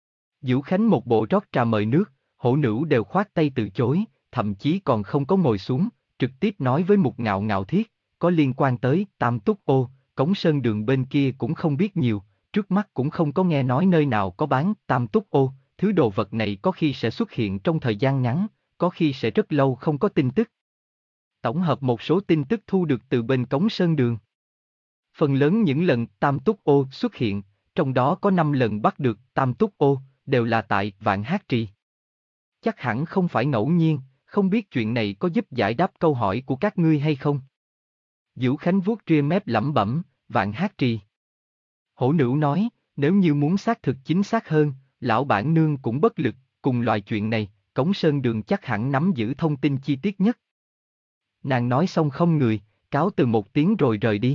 Dữu Khánh một bộ rót trà mời nước, hổ nữ đều khoát tay từ chối, thậm chí còn không có ngồi xuống, trực tiếp nói với Mục Ngạo Ngạo Thiết, có liên quan tới Tam Túc Ô, Cống Sơn Đường bên kia cũng không biết nhiều, trước mắt cũng không có nghe nói nơi nào có bán Tam Túc Ô, thứ đồ vật này có khi sẽ xuất hiện trong thời gian ngắn, có khi sẽ rất lâu không có tin tức. Tổng hợp một số tin tức thu được từ bên Cống Sơn Đường. Phần lớn những lần Tam Túc Ô xuất hiện, trong đó có năm lần bắt được Tam Túc Ô, đều là tại Vạn Hát Trì. Chắc hẳn không phải ngẫu nhiên, không biết chuyện này có giúp giải đáp câu hỏi của các ngươi hay không? Dữu Khánh vuốt ria mép lẩm bẩm, Vạn Hát Trì. Hổ nữ nói, nếu như muốn xác thực chính xác hơn, lão bản nương cũng bất lực, cùng loại chuyện này, Cống Sơn Đường chắc hẳn nắm giữ thông tin chi tiết nhất. Nàng nói xong không người, cáo từ một tiếng rồi rời đi.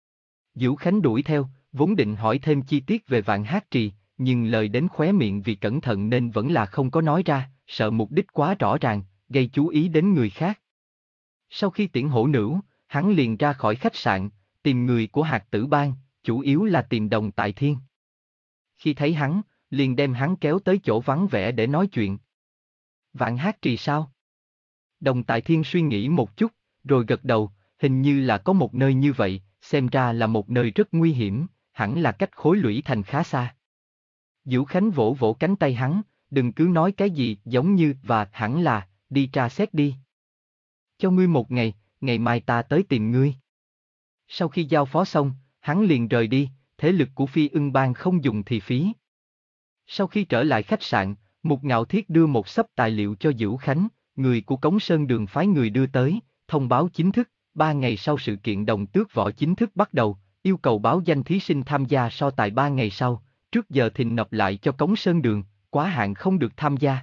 Dữu Khánh đuổi theo, vốn định hỏi thêm chi tiết về Vạn Hát Trì, nhưng lời đến khóe miệng vì cẩn thận nên vẫn là không có nói ra, sợ mục đích quá rõ ràng, gây chú ý đến người khác. Sau khi tiễn hổ nữ, hắn liền ra khỏi khách sạn, tìm người của Hạt Tử Bang, chủ yếu là tìm Đồng Tại Thiên. Khi thấy hắn, liền đem hắn kéo tới chỗ vắng vẻ để nói chuyện. Vạn Hát Trì sao? Đồng Tại Thiên suy nghĩ một chút, rồi gật đầu, hình như là có một nơi như vậy, xem ra là một nơi rất nguy hiểm, hẳn là cách Khối Lũy Thành khá xa. Dữu Khánh vỗ vỗ cánh tay hắn, đừng cứ nói cái gì giống như và hẳn là, đi tra xét đi. Cho ngươi một ngày, ngày mai ta tới tìm ngươi. Sau khi giao phó xong, hắn liền rời đi, thế lực của Phi Ưng Bang không dùng thì phí. Sau khi trở lại khách sạn, Mục Ngạo Thiết đưa một xấp tài liệu cho Dữu Khánh, người của Cống Sơn Đường phái người đưa tới, thông báo chính thức, ba ngày sau sự kiện đồng tước võ chính thức bắt đầu, yêu cầu báo danh thí sinh tham gia so tài ba ngày sau, trước giờ thìn nộp lại cho Cống Sơn Đường, quá hạn không được tham gia.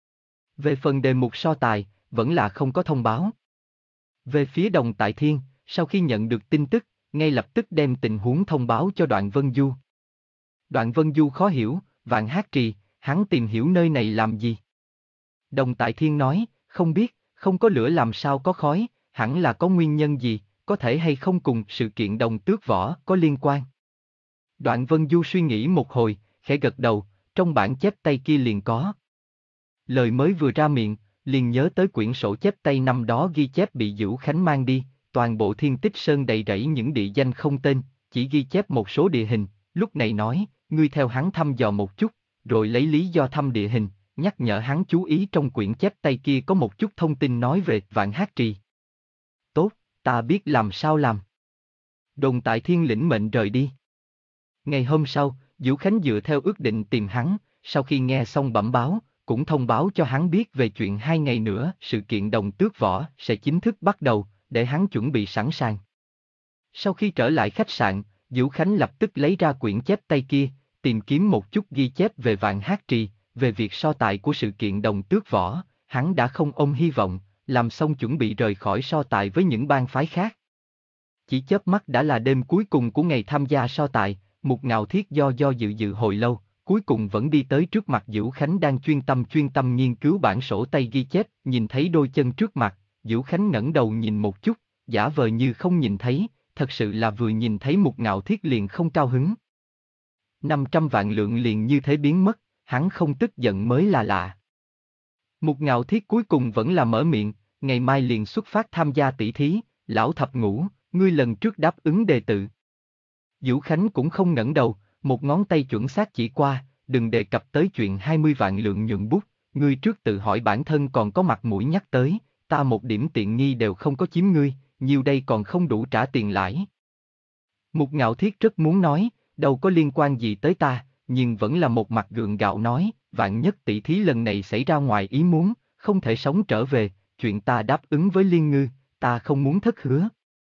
Về phần đề mục so tài, vẫn là không có thông báo. Về phía Đồng Tại Thiên, sau khi nhận được tin tức, ngay lập tức đem tình huống thông báo cho Đoạn Vân Du. Đoạn Vân Du khó hiểu, Vạn Hát Trì, hắn tìm hiểu nơi này làm gì? Đồng Tại Thiên nói, không biết, không có lửa làm sao có khói, hẳn là có nguyên nhân gì, có thể hay không cùng sự kiện Đồng Tước Võ có liên quan. Đoạn Vân Du suy nghĩ một hồi, khẽ gật đầu, trong bản chép tay kia liền có. Lời mới vừa ra miệng, liền nhớ tới quyển sổ chép tay năm đó ghi chép bị Dữu Khánh mang đi, toàn bộ Thiên Tích Sơn đầy rẫy những địa danh không tên, chỉ ghi chép một số địa hình, lúc này nói, ngươi theo hắn thăm dò một chút, rồi lấy lý do thăm địa hình, nhắc nhở hắn chú ý trong quyển chép tay kia có một chút thông tin nói về Vạn Hát Trì. Tốt, ta biết làm sao làm. Đồn tại Thiên lĩnh mệnh rời đi. Ngày hôm sau, Dữu Khánh dựa theo ước định tìm hắn, sau khi nghe xong bẩm báo, cũng thông báo cho hắn biết về chuyện hai ngày nữa sự kiện Đồng Tước Võ sẽ chính thức bắt đầu, để hắn chuẩn bị sẵn sàng. Sau khi trở lại khách sạn, Dữu Khánh lập tức lấy ra quyển chép tay kia, tìm kiếm một chút ghi chép về Vạn Hát Trì, về việc so tài của sự kiện Đồng Tước Võ, hắn đã không ôm hy vọng, làm xong chuẩn bị rời khỏi so tài với những bang phái khác. Chỉ chớp mắt đã là đêm cuối cùng của ngày tham gia so tài, Mục Ngạo Thiết do do dự dự hồi lâu, cuối cùng vẫn đi tới trước mặt Dữu Khánh đang chuyên tâm chuyên tâm nghiên cứu bản sổ tay ghi chép, nhìn thấy đôi chân trước mặt, Dữu Khánh ngẩng đầu nhìn một chút, giả vờ như không nhìn thấy, thật sự là vừa nhìn thấy Mục Ngạo Thiết liền không cao hứng. năm trăm vạn lượng liền như thế biến mất, hắn không tức giận mới là lạ. Mục Ngạo Thiết cuối cùng vẫn là mở miệng, ngày mai liền xuất phát tham gia tỷ thí, lão thập ngũ, ngươi lần trước đáp ứng đề tự. Dữu Khánh cũng không ngẩng đầu, một ngón tay chuẩn xác chỉ qua, đừng đề cập tới chuyện hai mươi vạn lượng nhuận bút, ngươi trước tự hỏi bản thân còn có mặt mũi nhắc tới, ta một điểm tiện nghi đều không có chiếm ngươi, nhiều đây còn không đủ trả tiền lãi. Mục Ngạo Thiết rất muốn nói, đâu có liên quan gì tới ta, nhưng vẫn là một mặt gượng gạo nói, vạn nhất tỷ thí lần này xảy ra ngoài ý muốn, không thể sống trở về, chuyện ta đáp ứng với Liên Ngư, ta không muốn thất hứa.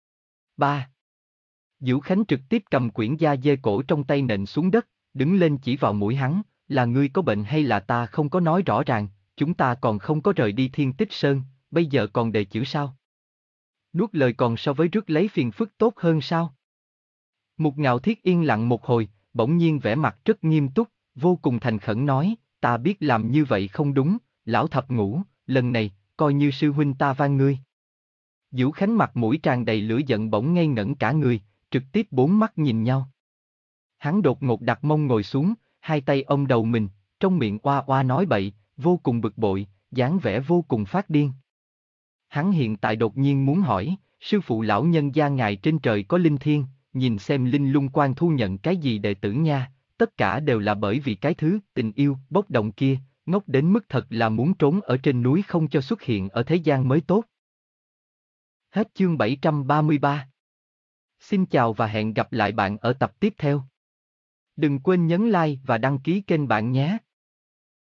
ba. Dữu Khánh trực tiếp cầm quyển da dê cổ trong tay nện xuống đất, đứng lên chỉ vào mũi hắn, là ngươi có bệnh hay là ta không có nói rõ ràng, chúng ta còn không có rời đi Thiên Tích Sơn, bây giờ còn đề chữ sao? Nuốt lời còn so với rước lấy phiền phức tốt hơn sao? Mục Ngạo Thiết yên lặng một hồi, bỗng nhiên vẻ mặt rất nghiêm túc, vô cùng thành khẩn nói, ta biết làm như vậy không đúng, lão thập ngũ, lần này, coi như sư huynh ta van ngươi. Dữu Khánh mặt mũi tràn đầy lửa giận bỗng ngây ngẩn cả người, trực tiếp bốn mắt nhìn nhau. Hắn đột ngột đặt mông ngồi xuống, hai tay ôm đầu mình, trong miệng oa oa nói bậy, vô cùng bực bội, dáng vẻ vô cùng phát điên. Hắn hiện tại đột nhiên muốn hỏi, sư phụ lão nhân gia ngài trên trời có linh thiên, nhìn xem linh lung quan thu nhận cái gì đệ tử nha, tất cả đều là bởi vì cái thứ tình yêu bốc đồng kia, ngốc đến mức thật là muốn trốn ở trên núi không cho xuất hiện ở thế gian mới tốt. Hết chương bảy trăm ba mươi ba. Xin chào và hẹn gặp lại bạn ở tập tiếp theo. Đừng quên nhấn like và đăng ký kênh bạn nhé.